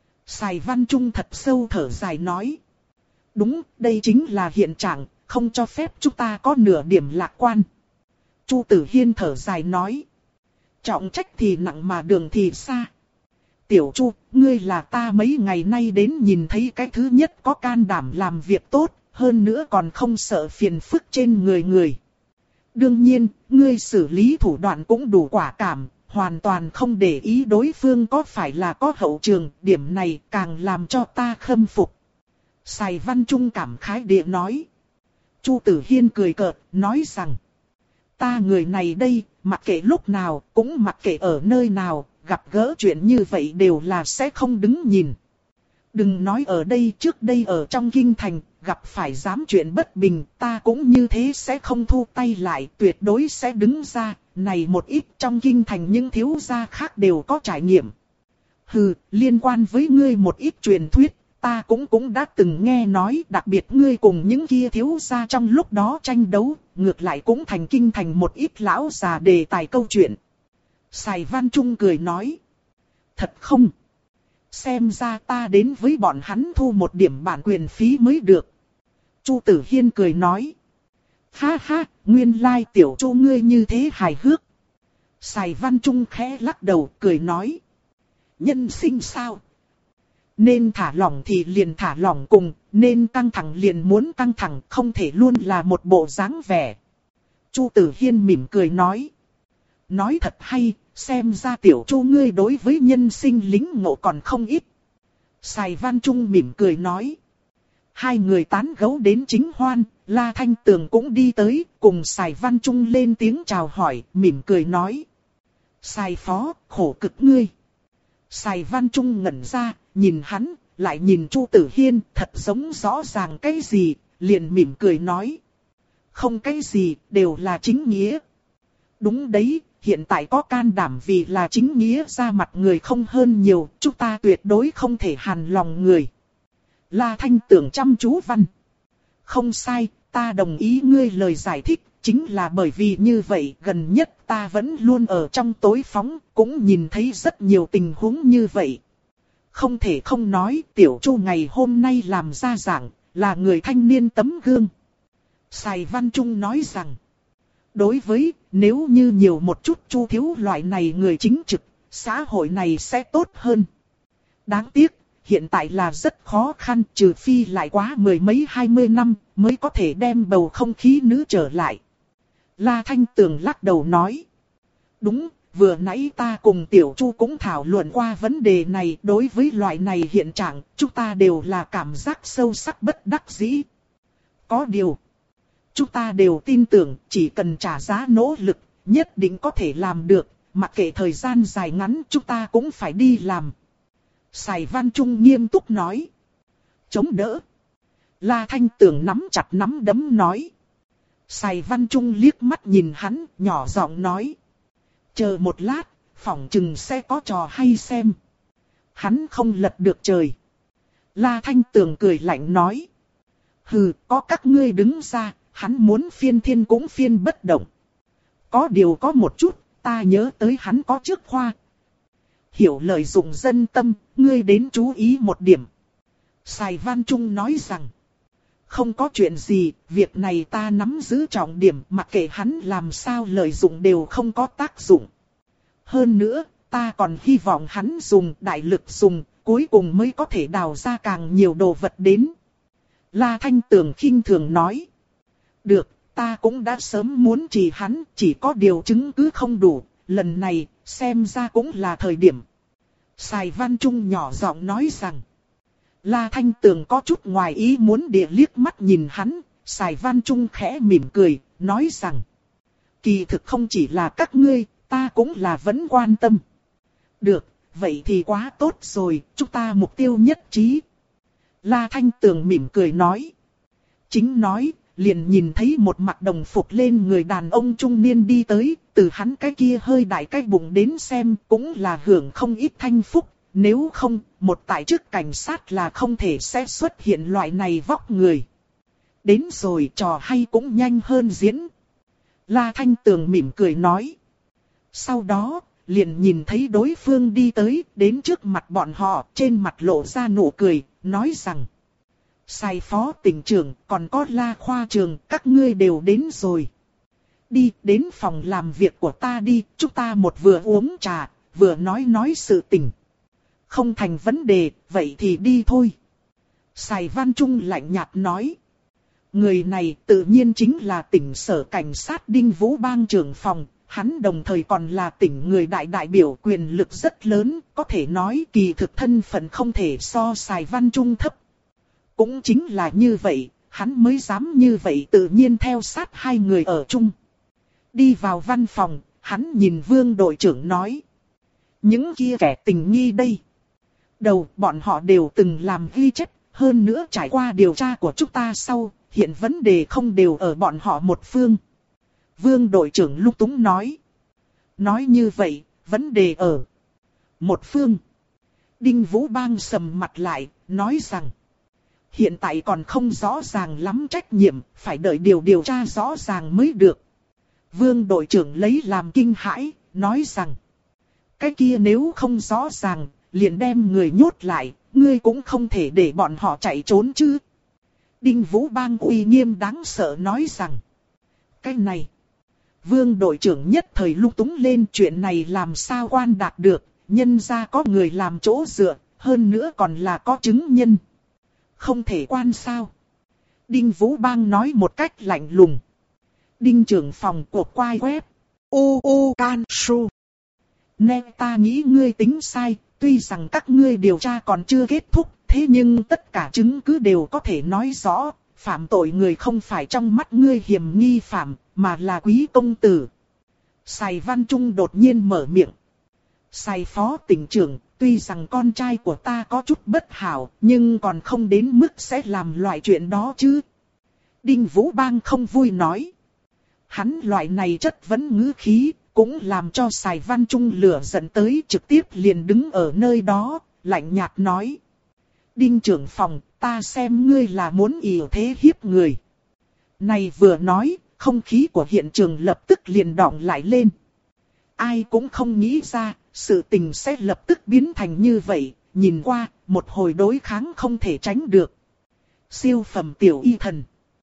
Sài Văn Trung thật sâu thở dài nói. Đúng, đây chính là hiện trạng, không cho phép chúng ta có nửa điểm lạc quan. Chu Tử Hiên thở dài nói. Trọng trách thì nặng mà đường thì xa. Tiểu Chu, ngươi là ta mấy ngày nay đến nhìn thấy cái thứ nhất có can đảm làm việc tốt, hơn nữa còn không sợ phiền phức trên người người. Đương nhiên, ngươi xử lý thủ đoạn cũng đủ quả cảm, hoàn toàn không để ý đối phương có phải là có hậu trường, điểm này càng làm cho ta khâm phục. Sài Văn Trung cảm khái địa nói. Chu Tử Hiên cười cợt, nói rằng. Ta người này đây, mặc kệ lúc nào, cũng mặc kệ ở nơi nào, gặp gỡ chuyện như vậy đều là sẽ không đứng nhìn. Đừng nói ở đây, trước đây ở trong kinh thành, gặp phải dám chuyện bất bình, ta cũng như thế sẽ không thu tay lại, tuyệt đối sẽ đứng ra. Này một ít trong kinh thành những thiếu gia khác đều có trải nghiệm. Hừ, liên quan với ngươi một ít truyền thuyết, ta cũng cũng đã từng nghe nói, đặc biệt ngươi cùng những kia thiếu gia trong lúc đó tranh đấu, ngược lại cũng thành kinh thành một ít lão già đề tài câu chuyện. Sài Văn Trung cười nói. Thật không? Xem ra ta đến với bọn hắn thu một điểm bản quyền phí mới được. Chu Tử Hiên cười nói. Ha ha, nguyên lai tiểu Chu ngươi như thế hài hước. Sài Văn Trung khẽ lắc đầu cười nói. Nhân sinh sao? Nên thả lỏng thì liền thả lỏng cùng, nên căng thẳng liền muốn căng thẳng, không thể luôn là một bộ dáng vẻ. Chu Tử Hiên mỉm cười nói. Nói thật hay, xem ra tiểu Chu ngươi đối với nhân sinh lính ngộ còn không ít. Sài Văn Trung mỉm cười nói. Hai người tán gẫu đến chính hoan, La Thanh Tường cũng đi tới, cùng Sài Văn Trung lên tiếng chào hỏi, mỉm cười nói. Sài phó, khổ cực ngươi. Sài Văn Trung ngẩn ra, nhìn hắn, lại nhìn Chu Tử Hiên, thật giống rõ ràng cái gì, liền mỉm cười nói. Không cái gì, đều là chính nghĩa. Đúng đấy, hiện tại có can đảm vì là chính nghĩa ra mặt người không hơn nhiều, chúng ta tuyệt đối không thể hàn lòng người. La Thanh Tường chăm chú văn. Không sai, ta đồng ý ngươi lời giải thích, chính là bởi vì như vậy gần nhất ta vẫn luôn ở trong tối phóng, cũng nhìn thấy rất nhiều tình huống như vậy. Không thể không nói, Tiểu Chu ngày hôm nay làm ra dạng, là người thanh niên tấm gương. Sài Văn Trung nói rằng, đối với, nếu như nhiều một chút Chu thiếu loại này người chính trực, xã hội này sẽ tốt hơn. Đáng tiếc, hiện tại là rất khó khăn, trừ phi lại quá mười mấy hai mươi năm, mới có thể đem bầu không khí nữ trở lại. La Thanh Tường lắc đầu nói, đúng, vừa nãy ta cùng Tiểu Chu cũng thảo luận qua vấn đề này, đối với loại này hiện trạng, chúng ta đều là cảm giác sâu sắc bất đắc dĩ. Có điều, chúng ta đều tin tưởng chỉ cần trả giá nỗ lực, nhất định có thể làm được, mặc kệ thời gian dài ngắn chúng ta cũng phải đi làm. Sài Văn Trung nghiêm túc nói. Chống đỡ. La Thanh Tường nắm chặt nắm đấm nói. Sài Văn Trung liếc mắt nhìn hắn, nhỏ giọng nói. Chờ một lát, phỏng chừng sẽ có trò hay xem. Hắn không lật được trời. La Thanh Tường cười lạnh nói. Hừ, có các ngươi đứng ra, hắn muốn phiên thiên cũng phiên bất động. Có điều có một chút, ta nhớ tới hắn có trước khoa. Hiểu lời dụng dân tâm, ngươi đến chú ý một điểm. Sài Văn Trung nói rằng. Không có chuyện gì, việc này ta nắm giữ trọng điểm, mặc kệ hắn làm sao lợi dụng đều không có tác dụng. Hơn nữa, ta còn hy vọng hắn dùng đại lực dùng, cuối cùng mới có thể đào ra càng nhiều đồ vật đến. La Thanh Tường khinh thường nói. Được, ta cũng đã sớm muốn chỉ hắn, chỉ có điều chứng cứ không đủ, lần này, xem ra cũng là thời điểm. Sài Văn Trung nhỏ giọng nói rằng. La Thanh Tường có chút ngoài ý muốn địa liếc mắt nhìn hắn, Sài Văn Trung khẽ mỉm cười, nói rằng. Kỳ thực không chỉ là các ngươi, ta cũng là vẫn quan tâm. Được, vậy thì quá tốt rồi, chúng ta mục tiêu nhất trí. La Thanh Tường mỉm cười nói. Chính nói, liền nhìn thấy một mặc đồng phục lên người đàn ông trung niên đi tới, từ hắn cái kia hơi đại cái bụng đến xem cũng là hưởng không ít thanh phúc. Nếu không, một tại chức cảnh sát là không thể sẽ xuất hiện loại này vóc người. Đến rồi trò hay cũng nhanh hơn diễn. La Thanh Tường mỉm cười nói. Sau đó, liền nhìn thấy đối phương đi tới, đến trước mặt bọn họ, trên mặt lộ ra nụ cười, nói rằng. Sài Phó tỉnh trưởng, còn có La Khoa Trường, các ngươi đều đến rồi. Đi, đến phòng làm việc của ta đi, chúng ta một vừa uống trà, vừa nói nói sự tình. Không thành vấn đề, vậy thì đi thôi. Sài Văn Trung lạnh nhạt nói. Người này tự nhiên chính là tỉnh sở cảnh sát Đinh Vũ Bang trưởng phòng. Hắn đồng thời còn là tỉnh người đại đại biểu quyền lực rất lớn. Có thể nói kỳ thực thân phận không thể so Sài Văn Trung thấp. Cũng chính là như vậy, hắn mới dám như vậy tự nhiên theo sát hai người ở chung. Đi vào văn phòng, hắn nhìn Vương đội trưởng nói. Những kia kẻ tình nghi đây. Đầu bọn họ đều từng làm ghi chép, hơn nữa trải qua điều tra của chúng ta sau, hiện vấn đề không đều ở bọn họ một phương. Vương đội trưởng lúc túng nói. Nói như vậy, vấn đề ở một phương. Đinh Vũ Bang sầm mặt lại, nói rằng. Hiện tại còn không rõ ràng lắm trách nhiệm, phải đợi điều điều tra rõ ràng mới được. Vương đội trưởng lấy làm kinh hãi, nói rằng. Cái kia nếu không rõ ràng, liền đem người nhốt lại, ngươi cũng không thể để bọn họ chạy trốn chứ. Đinh Vũ Bang uy nghiêm đáng sợ nói rằng. Cái này. Vương đội trưởng nhất thời lung túng lên, chuyện này làm sao quan đạt được, nhân ra có người làm chỗ dựa, hơn nữa còn là có chứng nhân. Không thể quan sao. Đinh Vũ Bang nói một cách lạnh lùng. Đinh trưởng phòng của quai web. U U Can Su. Nè ta nghĩ ngươi tính sai, tuy rằng các ngươi điều tra còn chưa kết thúc, thế nhưng tất cả chứng cứ đều có thể nói rõ, phạm tội người không phải trong mắt ngươi hiểm nghi phạm, mà là quý công tử. Sài Văn Trung đột nhiên mở miệng. Sài Phó tỉnh trưởng, tuy rằng con trai của ta có chút bất hảo, nhưng còn không đến mức sẽ làm loại chuyện đó chứ. Đinh Vũ Bang không vui nói. Hắn loại này chất vấn ngữ khí, cũng làm cho Sài Văn Trung lửa giận tới, trực tiếp liền đứng ở nơi đó, lạnh nhạt nói. Đinh trưởng phòng, ta xem ngươi là muốn ỷ thế hiếp người. Này vừa nói, không khí của hiện trường lập tức liền đọng lại lên. Ai cũng không nghĩ ra, sự tình sẽ lập tức biến thành như vậy, nhìn qua, một hồi đối kháng không thể tránh được. Siêu phẩm tiểu y thần.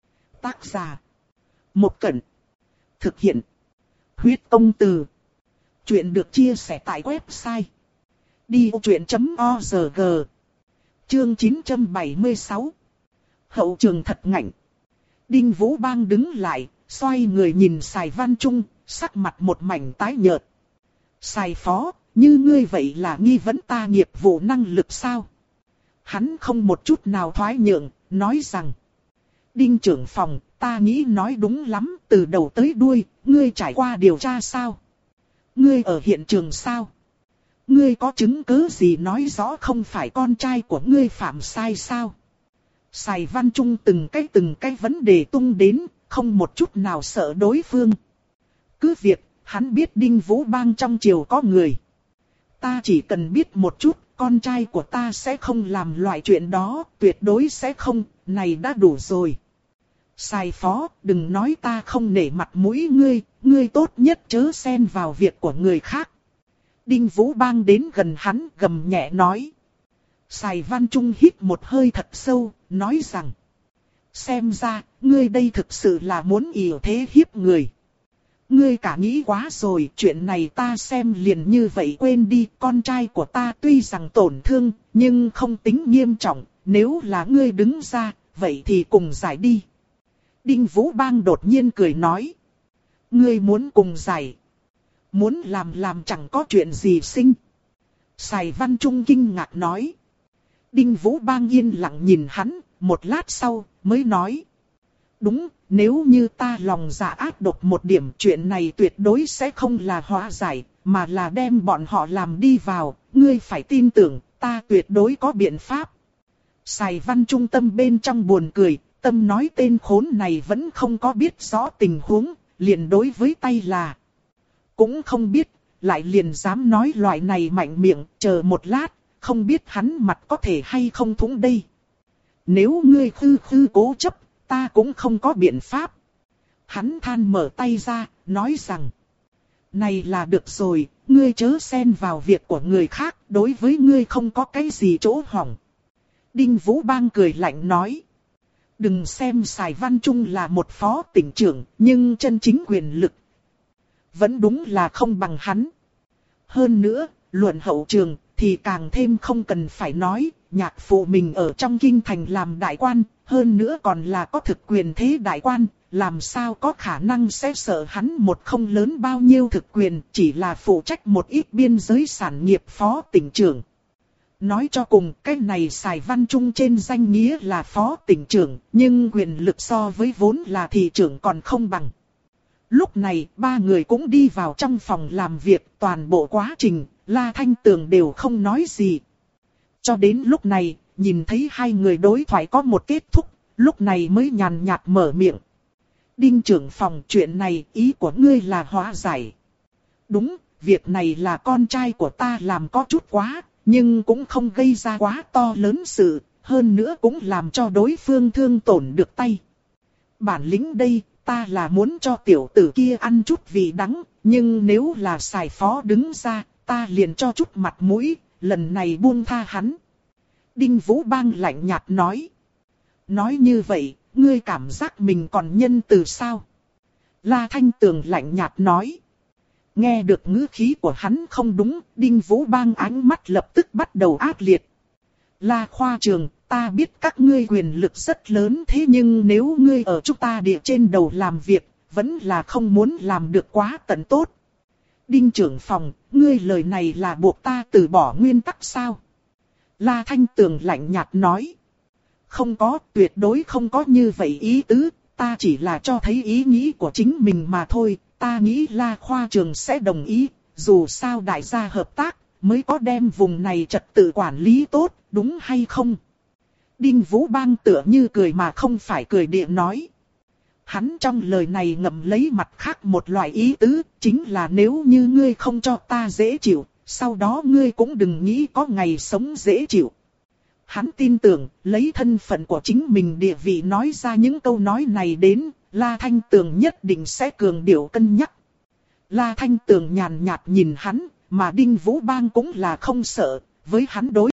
Tác giả. Một Cẩn. Thực hiện. Huyết Công Từ. Chuyện được chia sẻ tại website đi vô chuyện chấm org. Chương chín trăm bảy mươi sáu. Hậu trường thật ngạnh. Đinh Vũ Bang đứng lại, xoay người nhìn Sài Văn Trung, sắc mặt một mảnh tái nhợt. Sài phó, như ngươi vậy là nghi vấn ta nghiệp vụ năng lực sao? Hắn không một chút nào thoái nhượng, nói rằng. Đinh trưởng phòng, ta nghĩ nói đúng lắm, từ đầu tới đuôi, ngươi trải qua điều tra sao? Ngươi ở hiện trường sao? Ngươi có chứng cứ gì nói rõ không phải con trai của ngươi phạm sai sao? Sài Văn Trung từng cái từng cái vấn đề tung đến, không một chút nào sợ đối phương. Cứ việc, hắn biết Đinh Vũ Bang trong triều có người. Ta chỉ cần biết một chút, con trai của ta sẽ không làm loại chuyện đó, tuyệt đối sẽ không, này đã đủ rồi. Sài phó, đừng nói ta không nể mặt mũi ngươi, ngươi tốt nhất chớ xen vào việc của người khác. Đinh Vũ Bang đến gần hắn, gầm nhẹ nói. Sài Văn Trung hít một hơi thật sâu, nói rằng. Xem ra, ngươi đây thực sự là muốn ỷ thế hiếp người. Ngươi cả nghĩ quá rồi, chuyện này ta xem liền như vậy quên đi, con trai của ta tuy rằng tổn thương, nhưng không tính nghiêm trọng, nếu là ngươi đứng ra, vậy thì cùng giải đi. Đinh Vũ Bang đột nhiên cười nói. Ngươi muốn cùng giải. Muốn làm làm chẳng có chuyện gì sinh. Sài Văn Trung kinh ngạc nói. Đinh Vũ Bang yên lặng nhìn hắn, một lát sau, mới nói. Đúng, nếu như ta lòng dạ ác độc một điểm, chuyện này tuyệt đối sẽ không là hóa giải, mà là đem bọn họ làm đi vào, ngươi phải tin tưởng, ta tuyệt đối có biện pháp. Sài Văn Trung tâm bên trong buồn cười, tâm nói tên khốn này vẫn không có biết rõ tình huống, liền đối với tay là. Cũng không biết, lại liền dám nói loại này mạnh miệng, chờ một lát, không biết hắn mặt có thể hay không thủng đây. Nếu ngươi khư khư cố chấp, ta cũng không có biện pháp. Hắn than mở tay ra, nói rằng. Này là được rồi, ngươi chớ xen vào việc của người khác, đối với ngươi không có cái gì chỗ hỏng. Đinh Vũ Bang cười lạnh nói. Đừng xem Sài Văn Trung là một phó tỉnh trưởng, nhưng chân chính quyền lực vẫn đúng là không bằng hắn. Hơn nữa, luận hậu trường thì càng thêm không cần phải nói, nhạc phụ mình ở trong kinh thành làm đại quan, hơn nữa còn là có thực quyền thế đại quan, làm sao có khả năng sẽ sợ hắn một không lớn bao nhiêu thực quyền, chỉ là phụ trách một ít biên giới sản nghiệp phó tỉnh trưởng. Nói cho cùng, cái này Sài Văn Trung trên danh nghĩa là phó tỉnh trưởng, nhưng quyền lực so với vốn là thị trưởng còn không bằng. Lúc này, ba người cũng đi vào trong phòng làm việc, toàn bộ quá trình, La Thanh Tường đều không nói gì. Cho đến lúc này, nhìn thấy hai người đối thoại có một kết thúc, lúc này mới nhàn nhạt mở miệng. Đinh trưởng phòng, chuyện này, ý của ngươi là hóa giải. Đúng, việc này là con trai của ta làm có chút quá, nhưng cũng không gây ra quá to lớn sự, hơn nữa cũng làm cho đối phương thương tổn được tay. Bản lĩnh đây, ta là muốn cho tiểu tử kia ăn chút vị đắng, nhưng nếu là Sài phó đứng ra, ta liền cho chút mặt mũi, lần này buông tha hắn. Đinh Vũ Bang lạnh nhạt nói. Nói như vậy, ngươi cảm giác mình còn nhân từ sao? La Thanh Tường lạnh nhạt nói. Nghe được ngữ khí của hắn không đúng, Đinh Vũ Bang ánh mắt lập tức bắt đầu ác liệt. La khoa trường, ta biết các ngươi quyền lực rất lớn, thế nhưng nếu ngươi ở chúng ta địa trên đầu làm việc, vẫn là không muốn làm được quá tận tốt. Đinh trưởng phòng, ngươi lời này là buộc ta từ bỏ nguyên tắc sao? La Thanh Tường lạnh nhạt nói. Không có, tuyệt đối không có như vậy ý tứ, ta chỉ là cho thấy ý nghĩ của chính mình mà thôi, ta nghĩ La khoa trường sẽ đồng ý, dù sao đại gia hợp tác, mới có đem vùng này trật tự quản lý tốt, đúng hay không? Đinh Vũ Bang tựa như cười mà không phải cười địa nói. Hắn trong lời này ngậm lấy mặt khác một loại ý tứ, chính là nếu như ngươi không cho ta dễ chịu, sau đó ngươi cũng đừng nghĩ có ngày sống dễ chịu. Hắn tin tưởng, lấy thân phận của chính mình địa vị nói ra những câu nói này đến, La Thanh Tường nhất định sẽ cường điệu cân nhắc. La Thanh Tường nhàn nhạt nhìn hắn, mà Đinh Vũ Bang cũng là không sợ, với hắn đối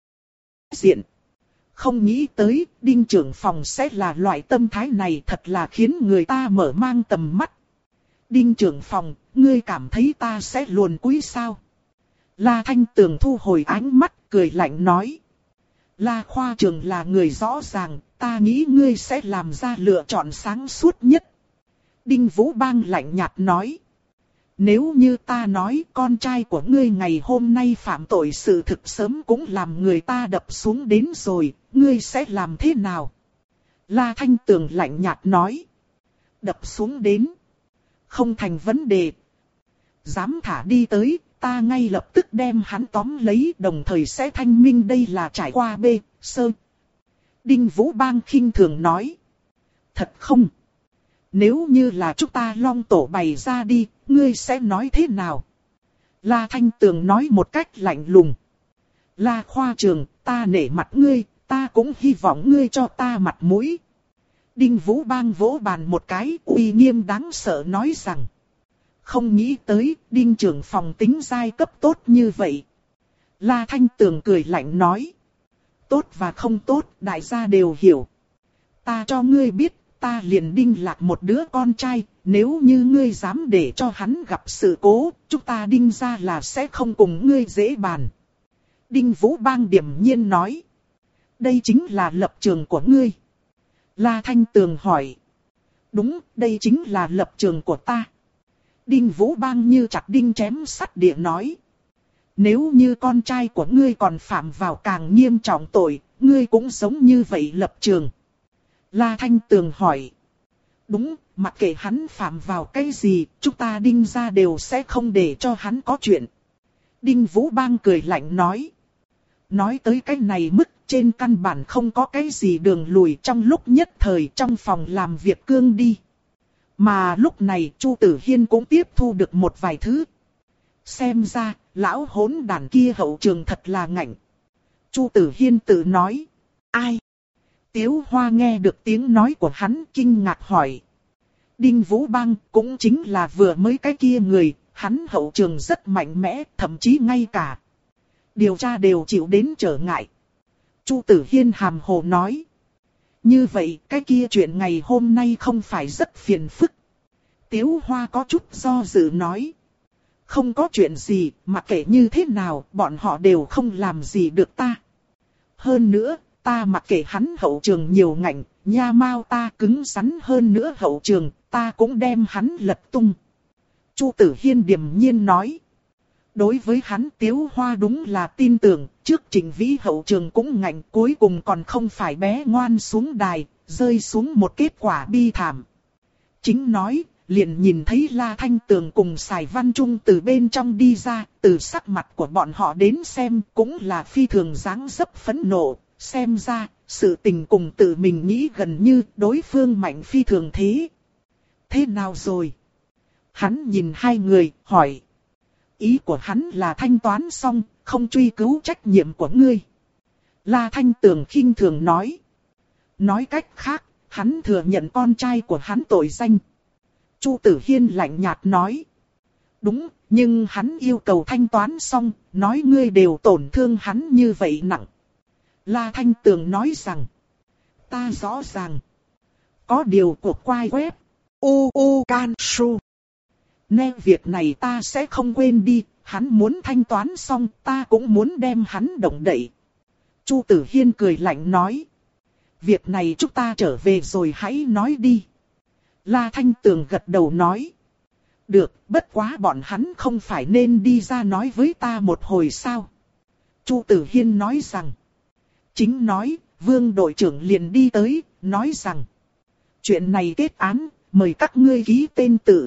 diện. Không nghĩ tới, Đinh trưởng phòng sẽ là loại tâm thái này, thật là khiến người ta mở mang tầm mắt. Đinh trưởng phòng, ngươi cảm thấy ta sẽ luồn cúi sao? La Thanh Tường thu hồi ánh mắt, cười lạnh nói. La Khoa Trường là người rõ ràng, ta nghĩ ngươi sẽ làm ra lựa chọn sáng suốt nhất. Đinh Vũ Bang lạnh nhạt nói. Nếu như ta nói con trai của ngươi ngày hôm nay phạm tội sự thực sớm cũng làm người ta đập xuống đến rồi, ngươi sẽ làm thế nào? La Thanh Tường lạnh nhạt nói. Đập xuống đến. Không thành vấn đề. Dám thả đi tới, ta ngay lập tức đem hắn tóm lấy, đồng thời sẽ thanh minh đây là trải qua bê, sơ. Đinh Vũ Bang khinh thường nói. Thật không? Nếu như là chúng ta long tổ bày ra đi, ngươi sẽ nói thế nào? La Thanh Tường nói một cách lạnh lùng. La Khoa Trường, ta nể mặt ngươi, ta cũng hy vọng ngươi cho ta mặt mũi. Đinh Vũ Bang vỗ bàn một cái, uy nghiêm đáng sợ nói rằng. Không nghĩ tới, Đinh trưởng phòng tính giai cấp tốt như vậy. La Thanh Tường cười lạnh nói. Tốt và không tốt, đại gia đều hiểu. Ta cho ngươi biết, ta liền Đinh Lạc một đứa con trai, nếu như ngươi dám để cho hắn gặp sự cố, chúng ta Đinh ra là sẽ không cùng ngươi dễ bàn. Đinh Vũ Bang điềm nhiên nói. Đây chính là lập trường của ngươi. La Thanh Tường hỏi. Đúng, đây chính là lập trường của ta. Đinh Vũ Bang như chặt đinh chém sắt địa nói. Nếu như con trai của ngươi còn phạm vào càng nghiêm trọng tội, ngươi cũng giống như vậy lập trường. La Thanh Tường hỏi. Đúng, mặc kệ hắn phạm vào cái gì, chúng ta Đinh ra đều sẽ không để cho hắn có chuyện. Đinh Vũ Bang cười lạnh nói. Nói tới cái này mức trên căn bản không có cái gì đường lùi, trong lúc nhất thời trong phòng làm việc cương đi. Mà lúc này Chu Tử Hiên cũng tiếp thu được một vài thứ. Xem ra, lão hỗn đàn kia hậu trường thật là ngạnh. Chu Tử Hiên tự nói. Ai? Tiếu Hoa nghe được tiếng nói của hắn kinh ngạc hỏi. Đinh Vũ Bang cũng chính là vừa mới cái kia người, hắn hậu trường rất mạnh mẽ, thậm chí ngay cả điều tra đều chịu đến trở ngại. Chu Tử Hiên hàm hồ nói. Như vậy cái kia chuyện ngày hôm nay không phải rất phiền phức. Tiếu Hoa có chút do dự nói. Không có chuyện gì, mặc kệ như thế nào, bọn họ đều không làm gì được ta. Hơn nữa, ta mặc kệ hắn hậu trường nhiều ngạnh, nha mao ta cứng rắn hơn nữa hậu trường, ta cũng đem hắn lật tung. Chu Tử Hiên điềm nhiên nói. Đối với hắn Tiếu Hoa đúng là tin tưởng, trước Trình Vĩ hậu trường cũng ngạnh, cuối cùng còn không phải bé ngoan xuống đài, rơi xuống một kết quả bi thảm. Chính nói, liền nhìn thấy La Thanh Tường cùng Sài Văn Trung từ bên trong đi ra, từ sắc mặt của bọn họ đến xem cũng là phi thường dáng dấp phẫn nộ, xem ra, sự tình cùng tự mình nghĩ gần như đối phương mạnh phi thường thế. Thế nào rồi? Hắn nhìn hai người, hỏi. Ý của hắn là thanh toán xong, không truy cứu trách nhiệm của ngươi. La Thanh Tường khinh thường nói. Nói cách khác, hắn thừa nhận con trai của hắn tội danh. Chu Tử Hiên lạnh nhạt nói. Đúng, nhưng hắn yêu cầu thanh toán xong, nói ngươi đều tổn thương hắn như vậy nặng. La Thanh Tường nói rằng. Ta rõ ràng. Có điều cuộc quay web. U U Can Su. Nên việc này ta sẽ không quên đi, hắn muốn thanh toán xong, ta cũng muốn đem hắn động đậy. Chu Tử Hiên cười lạnh nói. Việc này chúng ta trở về rồi hãy nói đi. La Thanh Tường gật đầu nói. Được, bất quá bọn hắn không phải nên đi ra nói với ta một hồi sao. Chu Tử Hiên nói rằng. Chính nói, Vương đội trưởng liền đi tới, nói rằng. Chuyện này kết án, mời các ngươi ký tên tự.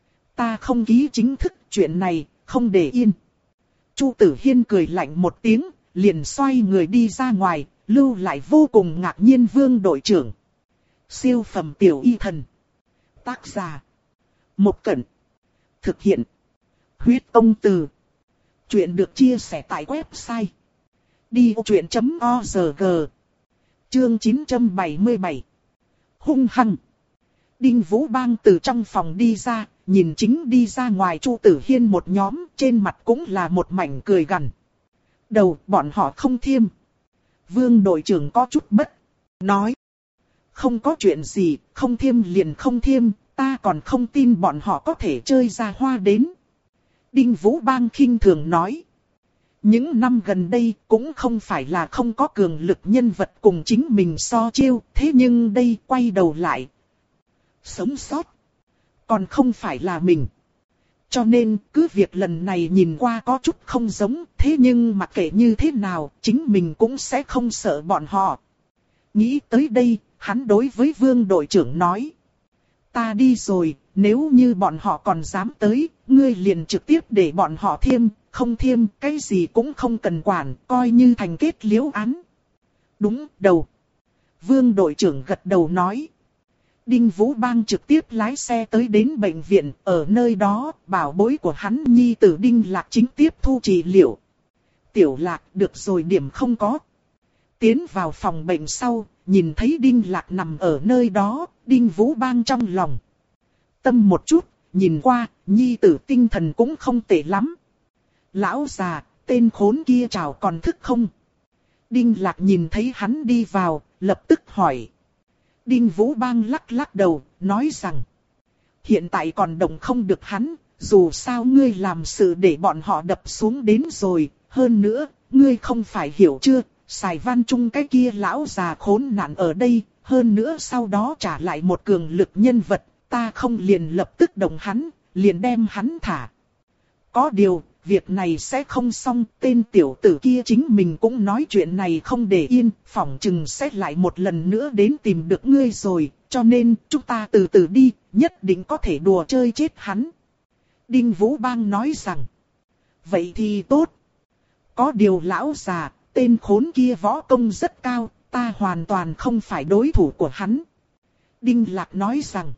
Ta không ký chính thức chuyện này, không để yên. Chu Tử Hiên cười lạnh một tiếng, liền xoay người đi ra ngoài, lưu lại vô cùng ngạc nhiên Vương đội trưởng. Siêu phẩm tiểu y thần. Tác giả. Một Cẩn. Thực hiện. Huyết Công Từ. Chuyện được chia sẻ tại website. Đi vô chuyện chấm org. Chương chín trăm bảy mươi bảy. Hung hăng. Đinh Vũ Bang từ trong phòng đi ra, nhìn chính đi ra ngoài Chu Tử Hiên một nhóm, trên mặt cũng là một mảnh cười gằn. Đầu bọn họ không thiêm. Vương đội trưởng có chút bất. Nói. Không có chuyện gì, không thiêm liền không thiêm, ta còn không tin bọn họ có thể chơi ra hoa đến. Đinh Vũ Bang khinh thường nói. Những năm gần đây cũng không phải là không có cường lực nhân vật cùng chính mình so chiêu, thế nhưng đây quay đầu lại. Sống sót. Còn không phải là mình. Cho nên cứ việc lần này nhìn qua có chút không giống, thế nhưng mặc kệ như thế nào, chính mình cũng sẽ không sợ bọn họ. Nghĩ tới đây, hắn đối với Vương đội trưởng nói. Ta đi rồi, nếu như bọn họ còn dám tới, ngươi liền trực tiếp để bọn họ thiêm, không thiêm, cái gì cũng không cần quản, coi như thành kết liễu án. Đúng, đầu. Vương đội trưởng gật đầu nói. Đinh Vũ Bang trực tiếp lái xe tới đến bệnh viện, ở nơi đó, bảo bối của hắn nhi tử Đinh Lạc chính tiếp thu trị liệu. Tiểu Lạc, được rồi, điểm không có. Tiến vào phòng bệnh sau, nhìn thấy Đinh Lạc nằm ở nơi đó, Đinh Vũ Bang trong lòng tâm một chút, nhìn qua, nhi tử tinh thần cũng không tệ lắm. Lão già, tên khốn kia chào còn thức không? Đinh Lạc nhìn thấy hắn đi vào, lập tức hỏi. Đinh Vũ Bang lắc lắc đầu, nói rằng. Hiện tại còn động không được hắn, dù sao ngươi làm sự để bọn họ đập xuống đến rồi. Hơn nữa, ngươi không phải hiểu chưa, Sài Văn Trung cái kia lão già khốn nạn ở đây. Hơn nữa sau đó trả lại một cường lực nhân vật, ta không liền lập tức động hắn, liền đem hắn thả. Có điều, việc này sẽ không xong, tên tiểu tử kia chính mình cũng nói chuyện này không để yên, phỏng chừng sẽ lại một lần nữa đến tìm được ngươi rồi, cho nên chúng ta từ từ đi, nhất định có thể đùa chơi chết hắn. Đinh Vũ Bang nói rằng, vậy thì tốt. Có điều lão già, tên khốn kia võ công rất cao, ta hoàn toàn không phải đối thủ của hắn. Đinh Lạc nói rằng,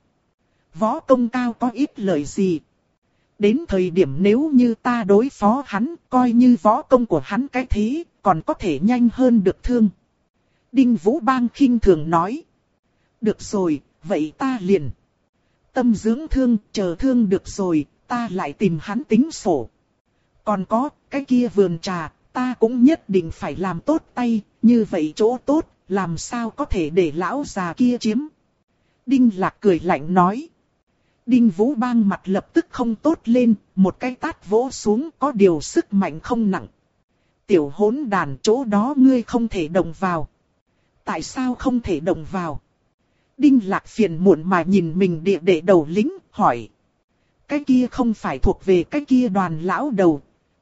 võ công cao có ít lợi gì. Đến thời điểm nếu như ta đối phó hắn, coi như võ công của hắn cái thế, còn có thể nhanh hơn được thương. Đinh Vũ Bang khinh thường nói. Được rồi, vậy ta liền tâm dưỡng thương, chờ thương được rồi, ta lại tìm hắn tính sổ. Còn có, cái kia vườn trà, ta cũng nhất định phải làm tốt tay, như vậy chỗ tốt, làm sao có thể để lão già kia chiếm. Đinh Lạc cười lạnh nói. Đinh Vũ Bang mặt lập tức không tốt lên, một cái tát vỗ xuống có điều sức mạnh không nặng. Tiểu hỗn đàn, chỗ đó ngươi không thể động vào. Tại sao không thể động vào? Đinh Lạc phiền muộn mà nhìn mình địa đệ đầu lính, hỏi. Cái kia không phải thuộc về cái kia đoàn lão đầu,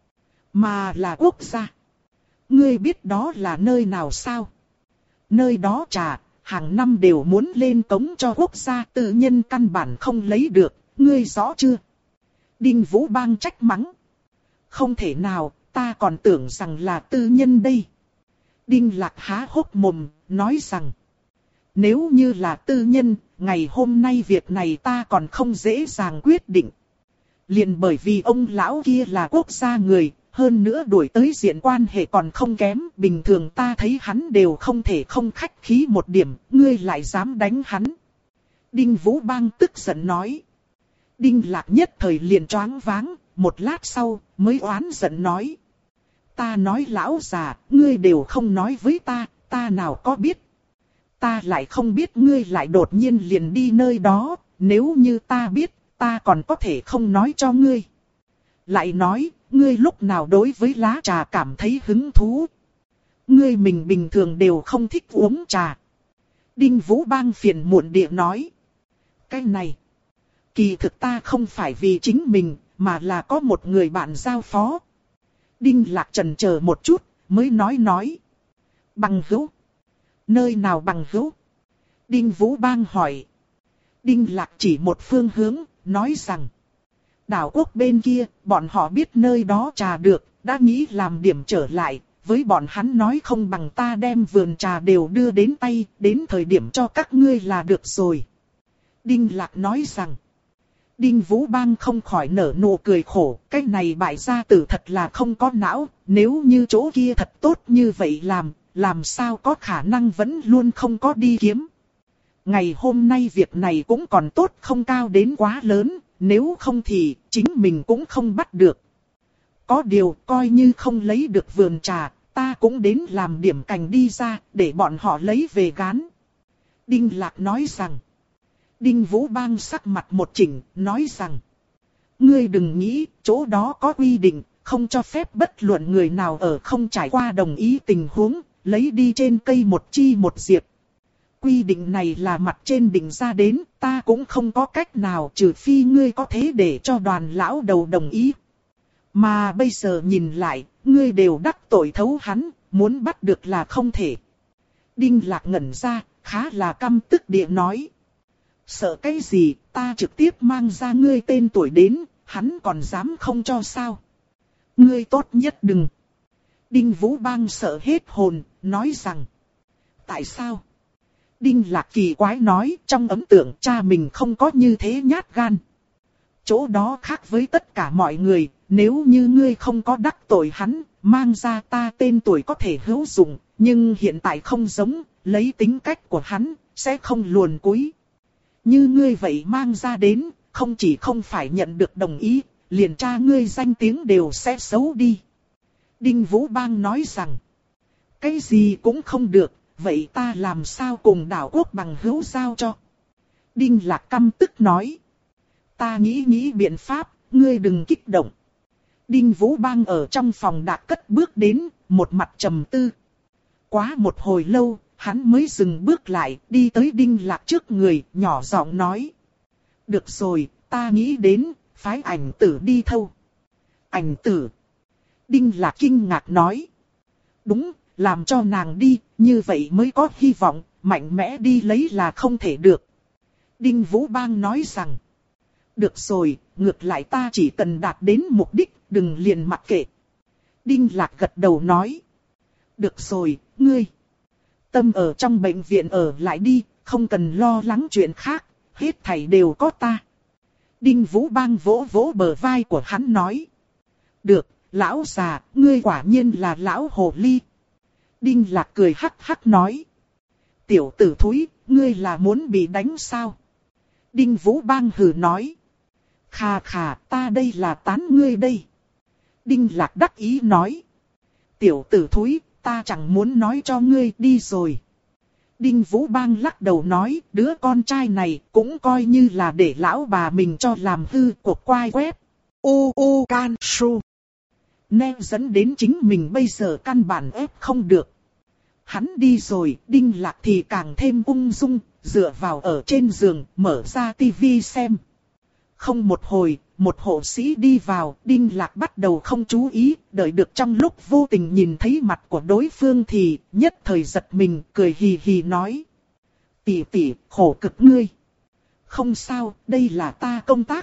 mà là quốc gia. Ngươi biết đó là nơi nào sao? Nơi đó trà, hàng năm đều muốn lên cống cho quốc gia, tự nhân căn bản không lấy được, ngươi rõ chưa? Đinh Vũ Bang trách mắng. Không thể nào, ta còn tưởng rằng là tư nhân đây. Đinh Lạc há hốc mồm, nói rằng. Nếu như là tư nhân, ngày hôm nay việc này ta còn không dễ dàng quyết định. Liền bởi vì ông lão kia là quốc gia người, hơn nữa đuổi tới diện quan hệ còn không kém, bình thường ta thấy hắn đều không thể không khách khí một điểm, ngươi lại dám đánh hắn. Đinh Vũ Bang tức giận nói. Đinh Lạc nhất thời liền choáng váng, một lát sau mới oán giận nói. Ta nói lão già, ngươi đều không nói với ta, ta nào có biết. Ta lại không biết ngươi lại đột nhiên liền đi nơi đó, nếu như ta biết, ta còn có thể không nói cho ngươi. Lại nói, ngươi lúc nào đối với lá trà cảm thấy hứng thú. Ngươi mình bình thường đều không thích uống trà. Đinh Vũ Bang phiền muộn địa nói. Cái này, kỳ thực ta không phải vì chính mình, mà là có một người bạn giao phó. Đinh Lạc chần chờ một chút, mới nói nói. Bằng hữu? Nơi nào bằng hữu? Đinh Vũ Bang hỏi. Đinh Lạc chỉ một phương hướng, nói rằng. Đảo quốc bên kia, bọn họ biết nơi đó trà được, đã nghĩ làm điểm trở lại, với bọn hắn nói không bằng ta đem vườn trà đều đưa đến tay, đến thời điểm cho các ngươi là được rồi. Đinh Lạc nói rằng. Đinh Vũ Bang không khỏi nở nụ cười khổ, cái này bại gia tử thật là không có não, nếu như chỗ kia thật tốt như vậy làm, làm sao có khả năng vẫn luôn không có đi kiếm. Ngày hôm nay việc này cũng còn tốt không cao đến quá lớn, nếu không thì chính mình cũng không bắt được. Có điều coi như không lấy được vườn trà, ta cũng đến làm điểm cành đi ra, để bọn họ lấy về gán. Đinh Lạc nói rằng. Đinh Vũ Bang sắc mặt một chỉnh, nói rằng. Ngươi đừng nghĩ, chỗ đó có quy định, không cho phép bất luận người nào ở không trải qua đồng ý tình huống, lấy đi trên cây một chi một diệp. Quy định này là mặt trên định ra đến, ta cũng không có cách nào trừ phi ngươi có thế để cho đoàn lão đầu đồng ý. Mà bây giờ nhìn lại, ngươi đều đắc tội thấu hắn, muốn bắt được là không thể. Đinh Lạc ngẩn ra, khá là căm tức địa nói. Sợ cái gì, ta trực tiếp mang ra ngươi tên tuổi đến, hắn còn dám không cho sao. Ngươi tốt nhất đừng. Đinh Vũ Bang sợ hết hồn, nói rằng. Tại sao? Đinh Lạc kỳ quái nói, trong ấn tượng cha mình không có như thế nhát gan. Chỗ đó khác với tất cả mọi người, nếu như ngươi không có đắc tội hắn, mang ra ta tên tuổi có thể hữu dụng, nhưng hiện tại không giống, lấy tính cách của hắn, sẽ không luồn cúi. Như ngươi vậy mang ra đến, không chỉ không phải nhận được đồng ý, liền cha ngươi danh tiếng đều sẽ xấu đi. Đinh Vũ Bang nói rằng, cái gì cũng không được, vậy ta làm sao cùng đảo quốc bằng hữu giao cho? Đinh Lạc căm tức nói, ta nghĩ nghĩ biện pháp, ngươi đừng kích động. Đinh Vũ Bang ở trong phòng đã cất bước đến, một mặt trầm tư. Quá một hồi lâu, hắn mới dừng bước lại, đi tới Đinh Lạc trước người, nhỏ giọng nói. Được rồi, ta nghĩ đến, phái ảnh tử đi thâu. Ảnh tử. Đinh Lạc kinh ngạc nói. Đúng, làm cho nàng đi, như vậy mới có hy vọng, mạnh mẽ đi lấy là không thể được. Đinh Vũ Bang nói rằng. Được rồi, ngược lại ta chỉ cần đạt đến mục đích, đừng liền mặc kệ. Đinh Lạc gật đầu nói. Được rồi, ngươi. Tâm ở trong bệnh viện ở lại đi, không cần lo lắng chuyện khác, hết thảy đều có ta. Đinh Vũ Bang vỗ vỗ bờ vai của hắn nói. Được, lão già, ngươi quả nhiên là lão hồ ly. Đinh Lạc cười hắc hắc nói. Tiểu tử thúi, ngươi là muốn bị đánh sao? Đinh Vũ Bang hừ nói. Khà khà, ta đây là tán ngươi đây. Đinh Lạc đắc ý nói. Tiểu tử thúi, ta chẳng muốn nói cho ngươi đi rồi. Đinh Vũ Bang lắc đầu nói, đứa con trai này cũng coi như là để lão bà mình cho làm hư cuộc quai web. U U Can Su. Nên dẫn đến chính mình bây giờ căn bản ép không được. Hắn đi rồi, Đinh Lạc thì càng thêm ung dung, dựa vào ở trên giường, mở ra tivi xem. Không một hồi, một hộ sĩ đi vào, Đinh Lạc bắt đầu không chú ý, đợi được trong lúc vô tình nhìn thấy mặt của đối phương thì nhất thời giật mình, cười hì hì nói. Tỷ tỷ, khổ cực ngươi. Không sao, đây là ta công tác.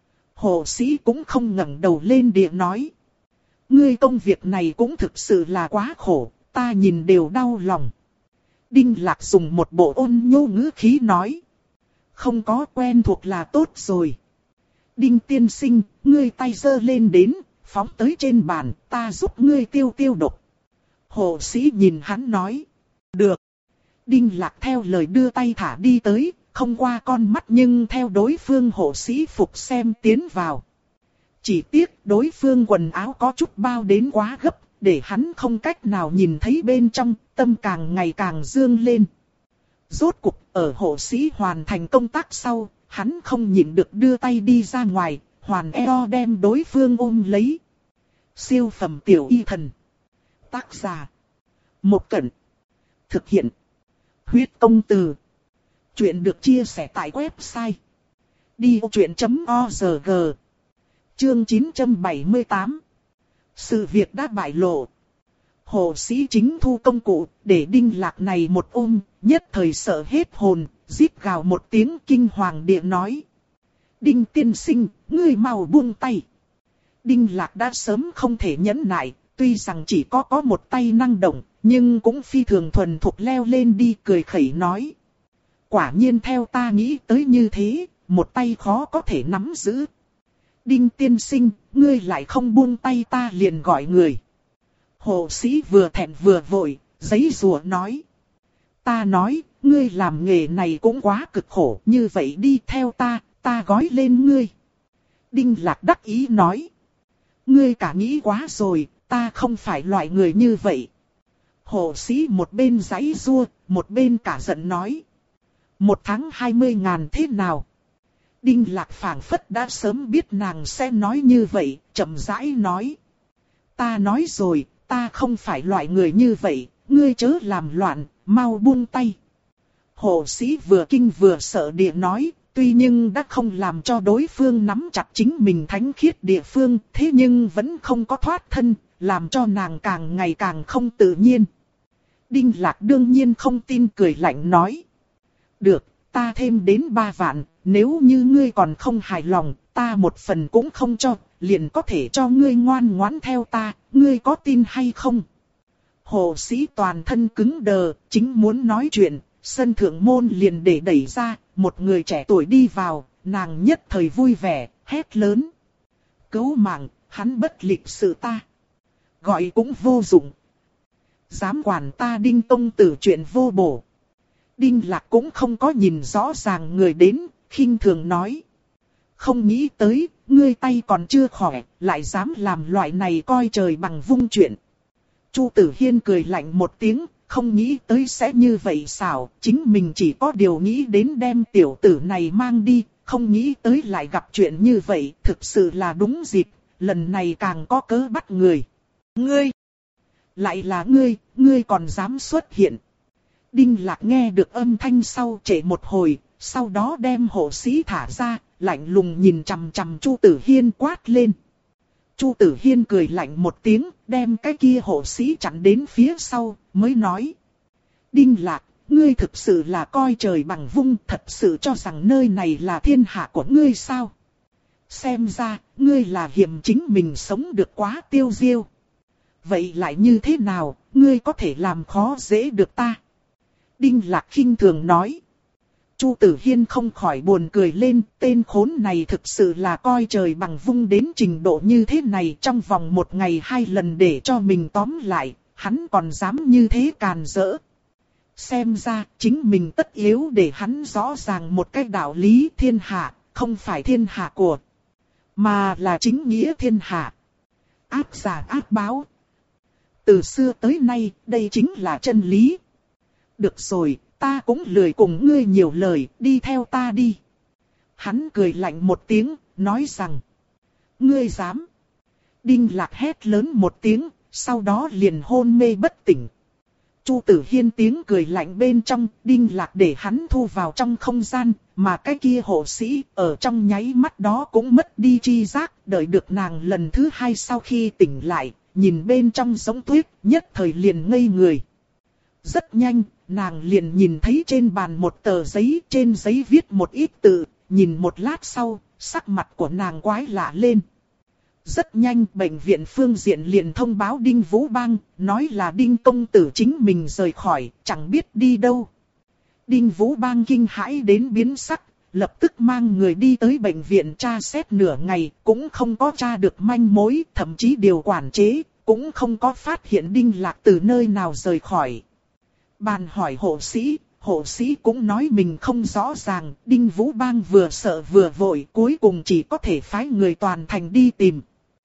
Hộ sĩ cũng không ngẩng đầu lên địa nói. Ngươi công việc này cũng thực sự là quá khổ, ta nhìn đều đau lòng. Đinh Lạc dùng một bộ ôn nhô ngữ khí nói. Không có quen thuộc là tốt rồi. Đinh tiên sinh, ngươi tay giơ lên đến, phóng tới trên bàn, ta giúp ngươi tiêu tiêu độc. Hộ sĩ nhìn hắn nói. Được. Đinh Lạc theo lời đưa tay thả đi tới, không qua con mắt nhưng theo đối phương hộ sĩ phục xem tiến vào. Chỉ tiếc đối phương quần áo có chút bao đến quá gấp, để hắn không cách nào nhìn thấy bên trong, tâm càng ngày càng dương lên. Rốt cục, ở hộ sĩ hoàn thành công tác sau, hắn không nhịn được đưa tay đi ra ngoài, hoàn eo đem đối phương ôm lấy. Siêu phẩm tiểu y thần. Tác giả. Một Cẩn. Thực hiện. Huyết công từ. Chuyện được chia sẻ tại website. đi ô chuyện chấm org. Chương chín trăm bảy mươi tám. Sự việc đã bại lộ. Hộ sĩ chính thu công cụ, để Đinh Lạc này một ôm, nhất thời sợ hết hồn, rít gào một tiếng kinh hoàng địa nói. Đinh tiên sinh, ngươi mau buông tay. Đinh Lạc đã sớm không thể nhẫn nại, tuy rằng chỉ có có một tay năng động, nhưng cũng phi thường thuần thục leo lên đi cười khẩy nói. Quả nhiên theo ta nghĩ tới như thế, một tay khó có thể nắm giữ. Đinh tiên sinh, ngươi lại không buông tay ta liền gọi người. Hộ sĩ vừa thẹn vừa vội, giấy rùa nói. Ta nói, ngươi làm nghề này cũng quá cực khổ, như vậy đi theo ta, ta gói lên ngươi. Đinh Lạc đắc ý nói. Ngươi cả nghĩ quá rồi, ta không phải loại người như vậy. Hộ sĩ một bên giấy rua, một bên cả giận nói. Một tháng hai mươi ngàn thế nào? Đinh Lạc phảng phất đã sớm biết nàng sẽ nói như vậy, chậm rãi nói. Ta nói rồi, ta không phải loại người như vậy, ngươi chớ làm loạn, mau buông tay. Hộ sĩ vừa kinh vừa sợ địa nói, tuy nhưng đã không làm cho đối phương nắm chặt chính mình thánh khiết địa phương, thế nhưng vẫn không có thoát thân, làm cho nàng càng ngày càng không tự nhiên. Đinh Lạc đương nhiên không tin, cười lạnh nói. Được, ta thêm đến ba vạn, nếu như ngươi còn không hài lòng, ta một phần cũng không cho, liền có thể cho ngươi ngoan ngoãn theo ta, ngươi có tin hay không? Hộ sĩ toàn thân cứng đờ, chính muốn nói chuyện, sân thượng môn liền để đẩy ra, một người trẻ tuổi đi vào, nàng nhất thời vui vẻ, hét lớn. Cứu mạng, hắn bất lịch sự ta. Gọi cũng vô dụng. Dám quản ta Đinh tông tử chuyện vô bổ. Đinh Lạc cũng không có nhìn rõ ràng người đến, khinh thường nói. Không nghĩ tới, ngươi tay còn chưa khỏe, lại dám làm loại này coi trời bằng vung chuyện. Chu Tử Hiên cười lạnh một tiếng, không nghĩ tới sẽ như vậy xảo, chính mình chỉ có điều nghĩ đến đem tiểu tử này mang đi, không nghĩ tới lại gặp chuyện như vậy, thực sự là đúng dịp, lần này càng có cớ bắt người. Ngươi! Lại là ngươi, ngươi còn dám xuất hiện. Đinh Lạc nghe được âm thanh sau trễ một hồi, sau đó đem hộ sĩ thả ra, lạnh lùng nhìn chằm chằm Chu Tử Hiên quát lên. Chu Tử Hiên cười lạnh một tiếng, đem cái kia hộ sĩ chặn đến phía sau, mới nói. Đinh Lạc, ngươi thực sự là coi trời bằng vung, thật sự cho rằng nơi này là thiên hạ của ngươi sao? Xem ra, ngươi là hiểm chính mình sống được quá tiêu diêu. Vậy lại như thế nào, ngươi có thể làm khó dễ được ta? Đinh Lạc khinh thường nói. Chu Tử Hiên không khỏi buồn cười lên, tên khốn này thực sự là coi trời bằng vung đến trình độ như thế này, trong vòng một ngày hai lần để cho mình tóm lại, hắn còn dám như thế càn rỡ. Xem ra, chính mình tất yếu để hắn rõ ràng một cái đạo lý thiên hạ, không phải thiên hạ của, mà là chính nghĩa thiên hạ. Ác giả ác báo. Từ xưa tới nay, đây chính là chân lý. Được rồi, ta cũng lười cùng ngươi nhiều lời, đi theo ta đi. Hắn cười lạnh một tiếng, nói rằng. Ngươi dám. Đinh Lạc hét lớn một tiếng, sau đó liền hôn mê bất tỉnh. Chu Tử Hiên tiếng cười lạnh bên trong, Đinh Lạc để hắn thu vào trong không gian, mà cái kia hộ sĩ ở trong nháy mắt đó cũng mất đi chi giác, đợi được nàng lần thứ hai sau khi tỉnh lại, nhìn bên trong giống tuyết, nhất thời liền ngây người. Rất nhanh, nàng liền nhìn thấy trên bàn một tờ giấy, trên giấy viết một ít tự, nhìn một lát sau, sắc mặt của nàng quái lạ lên. Rất nhanh, bệnh viện phương diện liền thông báo Đinh Vũ Bang, nói là Đinh công tử chính mình rời khỏi, chẳng biết đi đâu. Đinh Vũ Bang kinh hãi đến biến sắc, lập tức mang người đi tới bệnh viện tra xét nửa ngày, cũng không có tra được manh mối, thậm chí điều quản chế, cũng không có phát hiện Đinh Lạc từ nơi nào rời khỏi. Bàn hỏi hộ sĩ, hộ sĩ cũng nói mình không rõ ràng, Đinh Vũ Bang vừa sợ vừa vội, cuối cùng chỉ có thể phái người toàn thành đi tìm.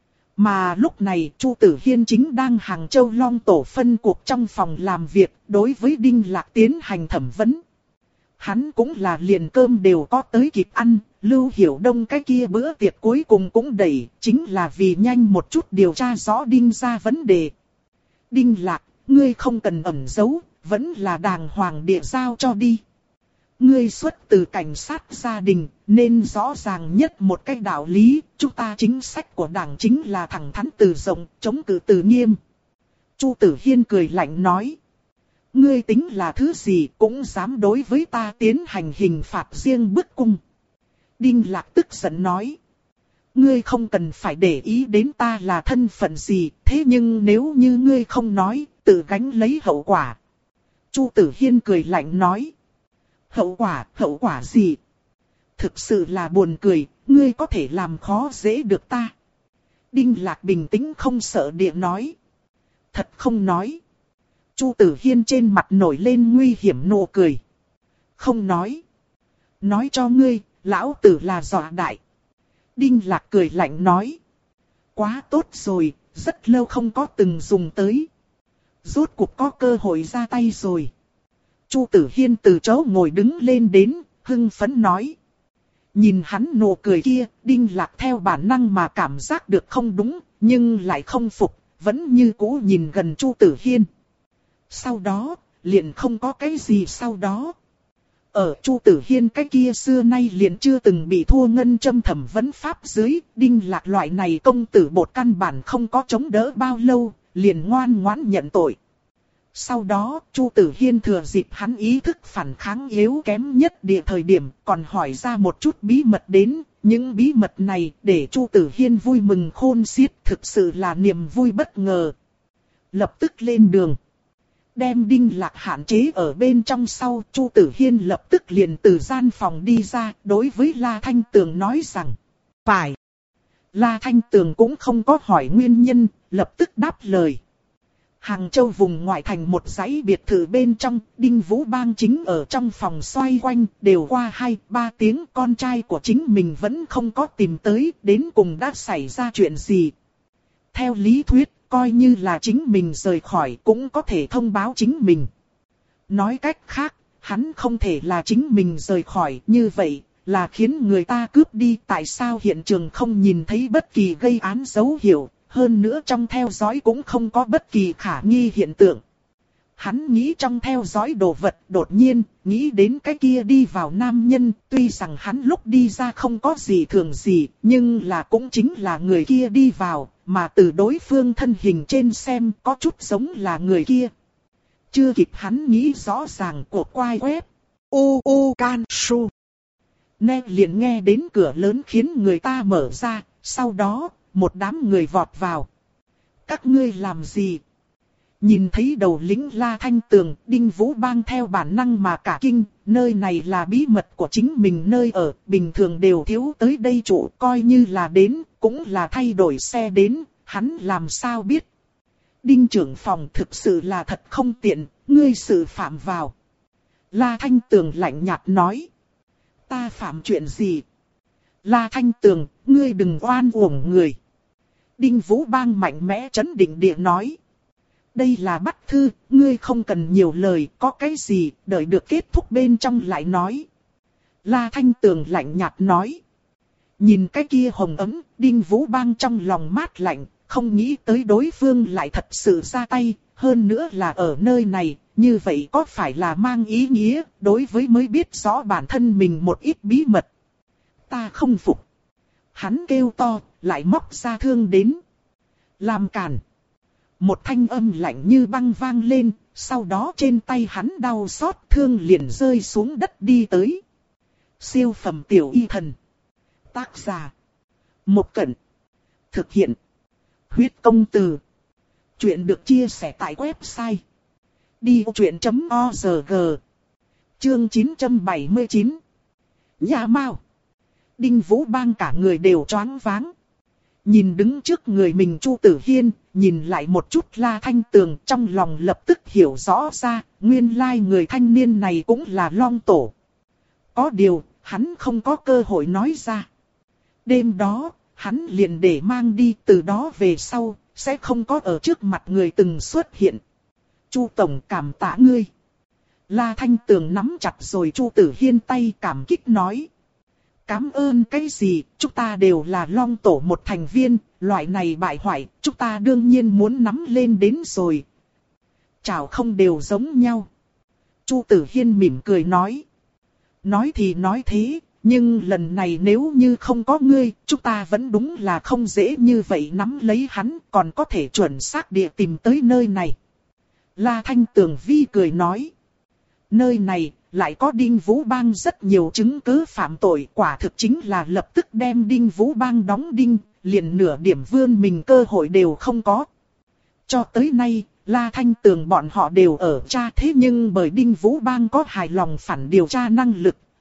Mà lúc này, Chu Tử Hiên chính đang Hàng Châu Long Tổ phân cuộc trong phòng làm việc, đối với Đinh Lạc tiến hành thẩm vấn. Hắn cũng là liền cơm đều có tới kịp ăn, Lưu Hiểu Đông cái kia bữa tiệc cuối cùng cũng đẩy, chính là vì nhanh một chút điều tra rõ Đinh ra vấn đề. Đinh Lạc, ngươi không cần ẩn giấu, vẫn là đàng hoàng địa giao cho đi. Ngươi xuất từ cảnh sát gia đình, nên rõ ràng nhất một cái đạo lý, chúng ta chính sách của đảng chính là thẳng thắn từ rộng, chống cự từ nghiêm. Chu Tử Hiên cười lạnh nói. Ngươi tính là thứ gì cũng dám đối với ta tiến hành hình phạt riêng bức cung. Đinh Lạc tức giận nói. Ngươi không cần phải để ý đến ta là thân phận gì, thế nhưng nếu như ngươi không nói, tự gánh lấy hậu quả. Chu Tử Hiên cười lạnh nói. Hậu quả, hậu quả gì? thực sự là buồn cười, ngươi có thể làm khó dễ được ta. Đinh Lạc bình tĩnh không sợ địa nói. Thật không nói. Chu Tử Hiên trên mặt nổi lên nguy hiểm nụ cười. Không nói. Nói cho ngươi, lão tử là dọa đại. Đinh Lạc cười lạnh nói. Quá tốt rồi, rất lâu không có từng dùng tới. Rốt cuộc có cơ hội ra tay rồi. Chu Tử Hiên từ chỗ ngồi đứng lên đến, hưng phấn nói. Nhìn hắn nụ cười kia, Đinh Lạc theo bản năng mà cảm giác được không đúng, nhưng lại không phục, vẫn như cũ nhìn gần Chu Tử Hiên. Sau đó, liền không có cái gì sau đó. Ở Chu Tử Hiên cái kia xưa nay liền chưa từng bị thua ngân châm thẩm vấn pháp dưới, Đinh Lạc loại này công tử bột căn bản không có chống đỡ bao lâu, liền ngoan ngoãn nhận tội. Sau đó, Chu Tử Hiên thừa dịp hắn ý thức phản kháng yếu kém nhất địa thời điểm, còn hỏi ra một chút bí mật đến, những bí mật này để Chu Tử Hiên vui mừng khôn xiết, thực sự là niềm vui bất ngờ. Lập tức lên đường. Đem Đinh Lạc hạn chế ở bên trong sau, Chu Tử Hiên lập tức liền từ gian phòng đi ra, đối với La Thanh Tường nói rằng, phải. La Thanh Tường cũng không có hỏi nguyên nhân, lập tức đáp lời. Hàng Châu vùng ngoại thành một dãy biệt thự bên trong, Đinh Vũ Bang chính ở trong phòng xoay quanh, đều qua hai ba tiếng con trai của chính mình vẫn không có tìm tới, đến cùng đã xảy ra chuyện gì. Theo lý thuyết, coi như là chính mình rời khỏi cũng có thể thông báo chính mình. Nói cách khác, hắn không thể là chính mình rời khỏi, như vậy là khiến người ta cướp đi. Tại sao hiện trường không nhìn thấy bất kỳ gây án dấu hiệu, hơn nữa trong theo dõi cũng không có bất kỳ khả nghi hiện tượng. Hắn nghĩ trong theo dõi đồ vật, đột nhiên nghĩ đến cái kia đi vào nam nhân, tuy rằng hắn lúc đi ra không có gì thường gì, nhưng là cũng chính là người kia đi vào, mà từ đối phương thân hình trên xem có chút giống là người kia. Chưa kịp hắn nghĩ rõ ràng của quai web u u can su, Nè liền nghe đến cửa lớn khiến người ta mở ra, sau đó một đám người vọt vào. Các ngươi làm gì? Nhìn thấy đầu lĩnh La Thanh Tường, Đinh Vũ Bang theo bản năng mà cả kinh, nơi này là bí mật của chính mình nơi ở, bình thường đều thiếu tới đây trụ, coi như là đến, cũng là thay đổi xe đến, hắn làm sao biết. Đinh trưởng phòng thực sự là thật không tiện, ngươi xử phạm vào. La Thanh Tường lạnh nhạt nói. Ta phạm chuyện gì? La Thanh Tường, ngươi đừng oan uổng người. Đinh Vũ Bang mạnh mẽ trấn định địa nói. Đây là bắt thư, ngươi không cần nhiều lời, có cái gì, đợi được kết thúc bên trong lại nói. La Thanh Tường lạnh nhạt nói. Nhìn cái kia hồng ấm, Đinh Vũ Bang trong lòng mát lạnh, không nghĩ tới đối phương lại thật sự ra tay, hơn nữa là ở nơi này, như vậy có phải là mang ý nghĩa, đối với mới biết rõ bản thân mình một ít bí mật. Ta không phục. Hắn kêu to, lại móc ra thương đến. Làm cản. Một thanh âm lạnh như băng vang lên, sau đó trên tay hắn đau xót, thương liền rơi xuống đất đi tới. Siêu phẩm tiểu y thần. Tác giả. Một Cẩn. Thực hiện. Huyết công từ. Chuyện được chia sẻ tại website đi vô chuyện chấm org. Chương chín trăm bảy mươi chín. Nhà Mao. Đinh Vũ Bang cả người đều choáng váng. Nhìn đứng trước người mình Chu Tử Hiên, nhìn lại một chút La Thanh Tường, trong lòng lập tức hiểu rõ ra, nguyên lai người thanh niên này cũng là Long Tổ. Có điều, hắn không có cơ hội nói ra. Đêm đó, hắn liền để mang đi, từ đó về sau, sẽ không có ở trước mặt người từng xuất hiện. Chu Tổng cảm tạ ngươi. La Thanh Tường nắm chặt rồi Chu Tử Hiên tay, cảm kích nói. Cảm ơn cái gì, chúng ta đều là Long Tổ một thành viên, loại này bại hoại, chúng ta đương nhiên muốn nắm lên đến rồi. Chào không đều giống nhau. Chu Tử Hiên mỉm cười nói. Nói thì nói thế, nhưng lần này nếu như không có ngươi, chúng ta vẫn đúng là không dễ như vậy nắm lấy hắn, còn có thể chuẩn xác địa tìm tới nơi này. La Thanh Tường vi cười nói. Nơi này, lại có Đinh Vũ Bang rất nhiều chứng cứ phạm tội, quả thực chính là lập tức đem Đinh Vũ Bang đóng đinh, liền nửa điểm vươn mình cơ hội đều không có. Cho tới nay, La Thanh Tường bọn họ đều ở tra, thế nhưng bởi Đinh Vũ Bang có hài lòng phản điều tra năng lực,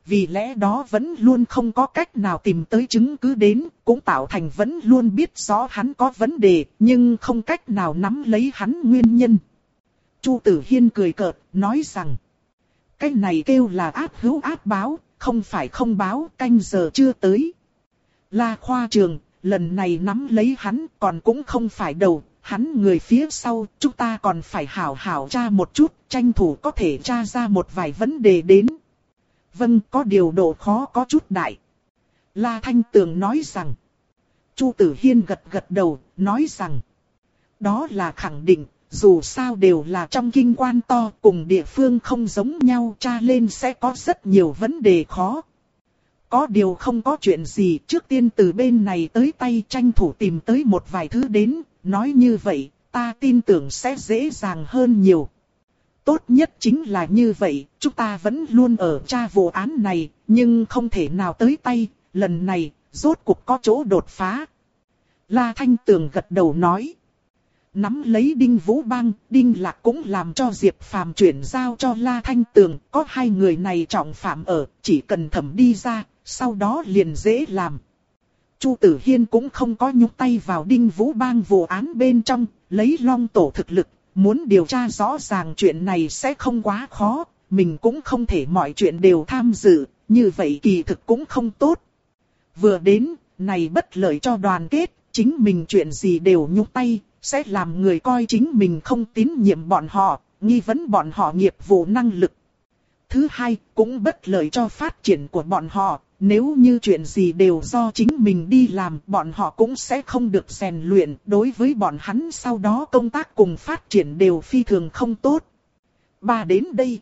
vì lẽ đó vẫn luôn không có cách nào tìm tới chứng cứ đến, cũng tạo thành vẫn luôn biết rõ hắn có vấn đề, nhưng không cách nào nắm lấy hắn nguyên nhân. Chu Tử Hiên cười cợt, nói rằng, cái này kêu là ác hữu ác báo, không phải không báo, canh giờ chưa tới. La Khoa Trường, lần này nắm lấy hắn còn cũng không phải đầu, hắn người phía sau, chúng ta còn phải hảo hảo tra một chút, tranh thủ có thể tra ra một vài vấn đề đến. Vâng, có điều độ khó có chút đại. La Thanh Tường nói rằng. Chu Tử Hiên gật gật đầu, nói rằng. Đó là khẳng định, dù sao đều là trong kinh quan to, cùng địa phương không giống nhau, tra lên sẽ có rất nhiều vấn đề khó. Có điều không có chuyện gì, trước tiên từ bên này tới tay tranh thủ tìm tới một vài thứ đến, nói như vậy, ta tin tưởng sẽ dễ dàng hơn nhiều. Tốt nhất chính là như vậy, chúng ta vẫn luôn ở tra vụ án này, nhưng không thể nào tới tay, lần này, rốt cuộc có chỗ đột phá. La Thanh Tường gật đầu nói. Nắm lấy Đinh Vũ Bang, Đinh Lạc cũng làm cho Diệp Phàm chuyển giao cho La Thanh Tường, có hai người này trọng phạm ở, chỉ cần thẩm đi ra, sau đó liền dễ làm. Chu Tử Hiên cũng không có nhúc tay vào Đinh Vũ Bang vụ án bên trong, lấy Long Tổ thực lực. Muốn điều tra rõ ràng chuyện này sẽ không quá khó, mình cũng không thể mọi chuyện đều tham dự, như vậy kỳ thực cũng không tốt. Vừa đến, này bất lợi cho đoàn kết, chính mình chuyện gì đều nhúc tay, sẽ làm người coi chính mình không tín nhiệm bọn họ, nghi vấn bọn họ nghiệp vụ năng lực. Thứ hai, cũng bất lợi cho phát triển của bọn họ, nếu như chuyện gì đều do chính mình đi làm, bọn họ cũng sẽ không được rèn luyện, đối với bọn hắn sau đó công tác cùng phát triển đều phi thường không tốt. Ba đến đây.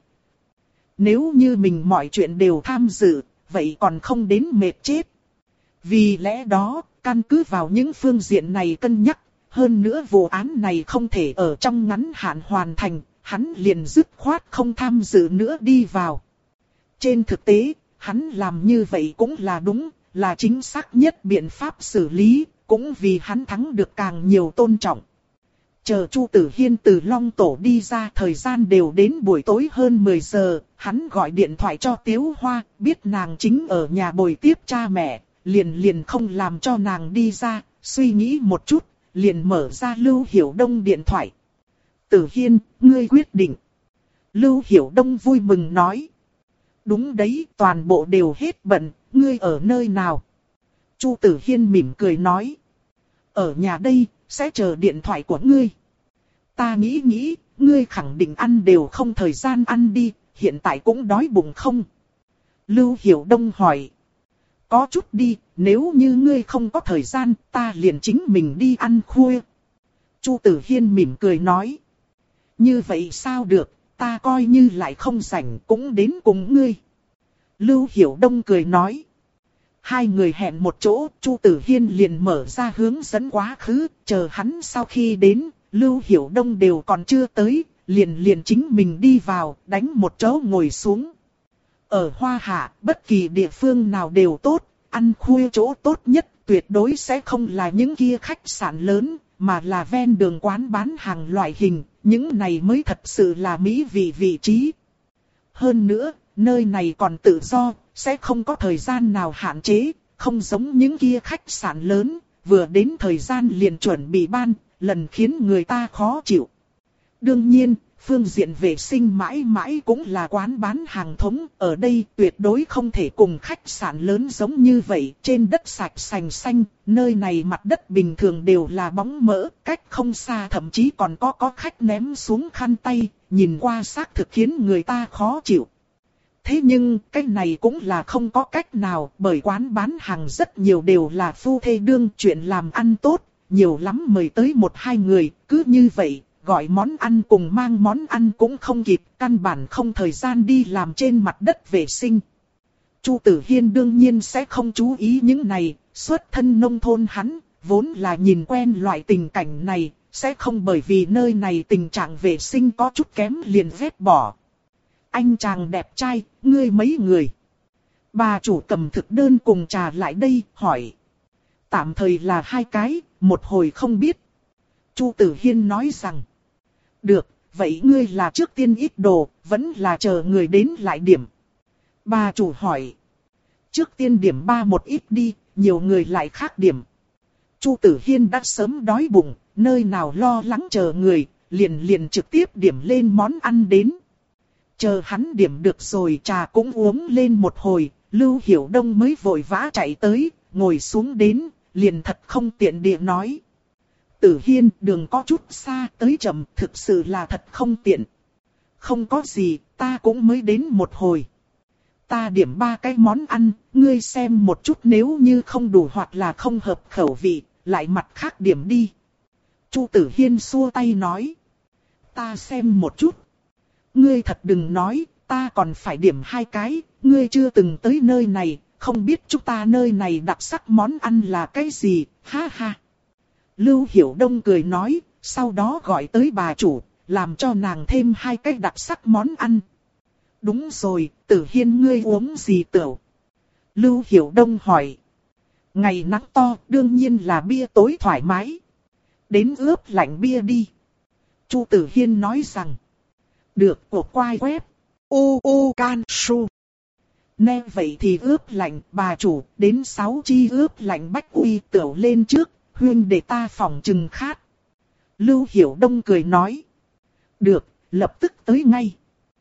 Nếu như mình mọi chuyện đều tham dự, vậy còn không đến mệt chết. Vì lẽ đó, căn cứ vào những phương diện này cân nhắc, hơn nữa vụ án này không thể ở trong ngắn hạn hoàn thành, hắn liền dứt khoát không tham dự nữa đi vào. Trên thực tế, hắn làm như vậy cũng là đúng, là chính xác nhất biện pháp xử lý, cũng vì hắn thắng được càng nhiều tôn trọng. Chờ Chu Tử Hiên từ Long Tổ đi ra, thời gian đều đến buổi tối hơn mười giờ, hắn gọi điện thoại cho Tiếu Hoa, biết nàng chính ở nhà bồi tiếp cha mẹ, liền liền không làm cho nàng đi ra, suy nghĩ một chút, liền mở ra Lưu Hiểu Đông điện thoại. Tử Hiên, ngươi quyết định. Lưu Hiểu Đông vui mừng nói. Đúng đấy, toàn bộ đều hết bận, ngươi ở nơi nào? Chu Tử Hiên mỉm cười nói. Ở nhà đây, sẽ chờ điện thoại của ngươi. Ta nghĩ nghĩ, ngươi khẳng định ăn đều không thời gian ăn đi, hiện tại cũng đói bụng không? Lưu Hiểu Đông hỏi. Có chút đi, nếu như ngươi không có thời gian, ta liền chính mình đi ăn khuya. Chu Tử Hiên mỉm cười nói. Như vậy sao được, ta coi như lại không rảnh cũng đến cùng ngươi. Lưu Hiểu Đông cười nói. Hai người hẹn một chỗ, Chu Tử Hiên liền mở ra hướng dẫn quá khứ, chờ hắn sau khi đến, Lưu Hiểu Đông đều còn chưa tới, liền liền chính mình đi vào, đánh một chỗ ngồi xuống. Ở Hoa Hạ, bất kỳ địa phương nào đều tốt, ăn khuya chỗ tốt nhất tuyệt đối sẽ không là những kia khách sạn lớn, mà là ven đường quán bán hàng loại hình, những này mới thật sự là mỹ vị vị trí. Hơn nữa, nơi này còn tự do, sẽ không có thời gian nào hạn chế, không giống những kia khách sạn lớn, vừa đến thời gian liền chuẩn bị ban, lần khiến người ta khó chịu. Đương nhiên, phương diện vệ sinh mãi mãi cũng là quán bán hàng thống, ở đây tuyệt đối không thể cùng khách sạn lớn giống như vậy, trên đất sạch sành xanh, nơi này mặt đất bình thường đều là bóng mỡ, cách không xa thậm chí còn có có khách ném xuống khăn tay, nhìn qua xác thực khiến người ta khó chịu. Thế nhưng, cái này cũng là không có cách nào, bởi quán bán hàng rất nhiều đều là phu thê đương, chuyện làm ăn tốt, nhiều lắm mời tới một hai người, cứ như vậy, gọi món ăn cùng mang món ăn cũng không kịp, căn bản không thời gian đi làm trên mặt đất vệ sinh. Chu Tử Hiên đương nhiên sẽ không chú ý những này, xuất thân nông thôn hắn, vốn là nhìn quen loại tình cảnh này, sẽ không bởi vì nơi này tình trạng vệ sinh có chút kém liền vét bỏ. Anh chàng đẹp trai, ngươi mấy người? Bà chủ cầm thực đơn cùng trà lại đây, hỏi. Tạm thời là hai cái, một hồi không biết. Chu Tử Hiên nói rằng. Được, vậy ngươi là trước tiên ít đồ, vẫn là chờ người đến lại điểm. Bà chủ hỏi. Trước tiên điểm ba một ít đi, nhiều người lại khác điểm. Chu Tử Hiên đã sớm đói bụng, nơi nào lo lắng chờ người, liền liền trực tiếp điểm lên món ăn đến. Chờ hắn điểm được rồi trà cũng uống lên một hồi, Lưu Hiểu Đông mới vội vã chạy tới, ngồi xuống đến, liền thật không tiện địa nói. Tử Hiên, đường có chút xa, tới chậm, thực sự là thật không tiện. Không có gì, ta cũng mới đến một hồi. Ta điểm ba cái món ăn, ngươi xem một chút, nếu như không đủ hoặc là không hợp khẩu vị, lại mặt khác điểm đi. Chu Tử Hiên xua tay nói. Ta xem một chút. Ngươi thật đừng nói, ta còn phải điểm hai cái, ngươi chưa từng tới nơi này, không biết chúng ta nơi này đặc sắc món ăn là cái gì, ha ha. Lưu Hiểu Đông cười nói, sau đó gọi tới bà chủ, làm cho nàng thêm hai cái đặc sắc món ăn. Đúng rồi, Tử Hiên ngươi uống gì tửu? Lưu Hiểu Đông hỏi. Ngày nắng to, đương nhiên là bia tối thoải mái. Đến ướp lạnh bia đi. Chu Tử Hiên nói rằng. Được, của quai web. U U Can Su. Nè vậy thì ướp lạnh, bà chủ, đến sáu chi ướp lạnh bách uy tửu lên trước, huyên để ta phòng trừng khát. Lưu Hiểu Đông cười nói. Được, lập tức tới ngay.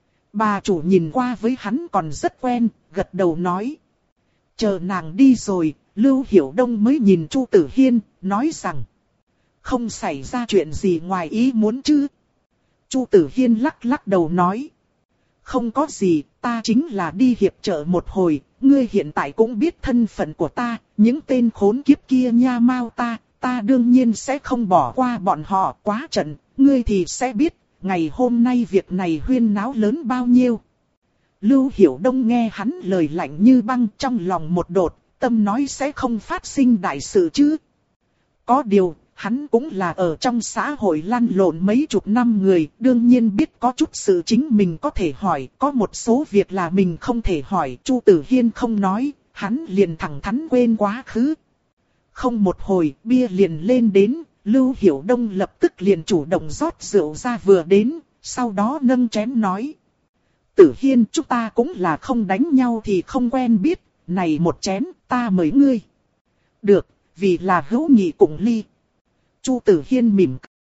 Bà chủ nhìn qua với hắn còn rất quen, gật đầu nói. Chờ nàng đi rồi, Lưu Hiểu Đông mới nhìn Chu Tử Hiên, nói rằng. Không xảy ra chuyện gì ngoài ý muốn chứ. Chu Tử Hiên lắc lắc đầu nói. Không có gì, ta chính là đi hiệp trợ một hồi, ngươi hiện tại cũng biết thân phận của ta, những tên khốn kiếp kia nha mau ta, ta đương nhiên sẽ không bỏ qua bọn họ quá trận, ngươi thì sẽ biết, ngày hôm nay việc này huyên náo lớn bao nhiêu. Lưu Hiểu Đông nghe hắn lời lạnh như băng, trong lòng một đột, tâm nói sẽ không phát sinh đại sự chứ. Có điều, hắn cũng là ở trong xã hội lăn lộn mấy chục năm người, đương nhiên biết có chút sự chính mình có thể hỏi, có một số việc là mình không thể hỏi. Chu Tử Hiên không nói, hắn liền thẳng thắn quên quá khứ. Không một hồi, bia liền lên đến, Lưu Hiểu Đông lập tức liền chủ động rót rượu ra vừa đến, sau đó nâng chén nói. Tử Hiên, chúng ta cũng là không đánh nhau thì không quen biết, này một chén, ta mời ngươi. Được, vì là hữu nghị cùng ly. Chu Tử Hiên mỉm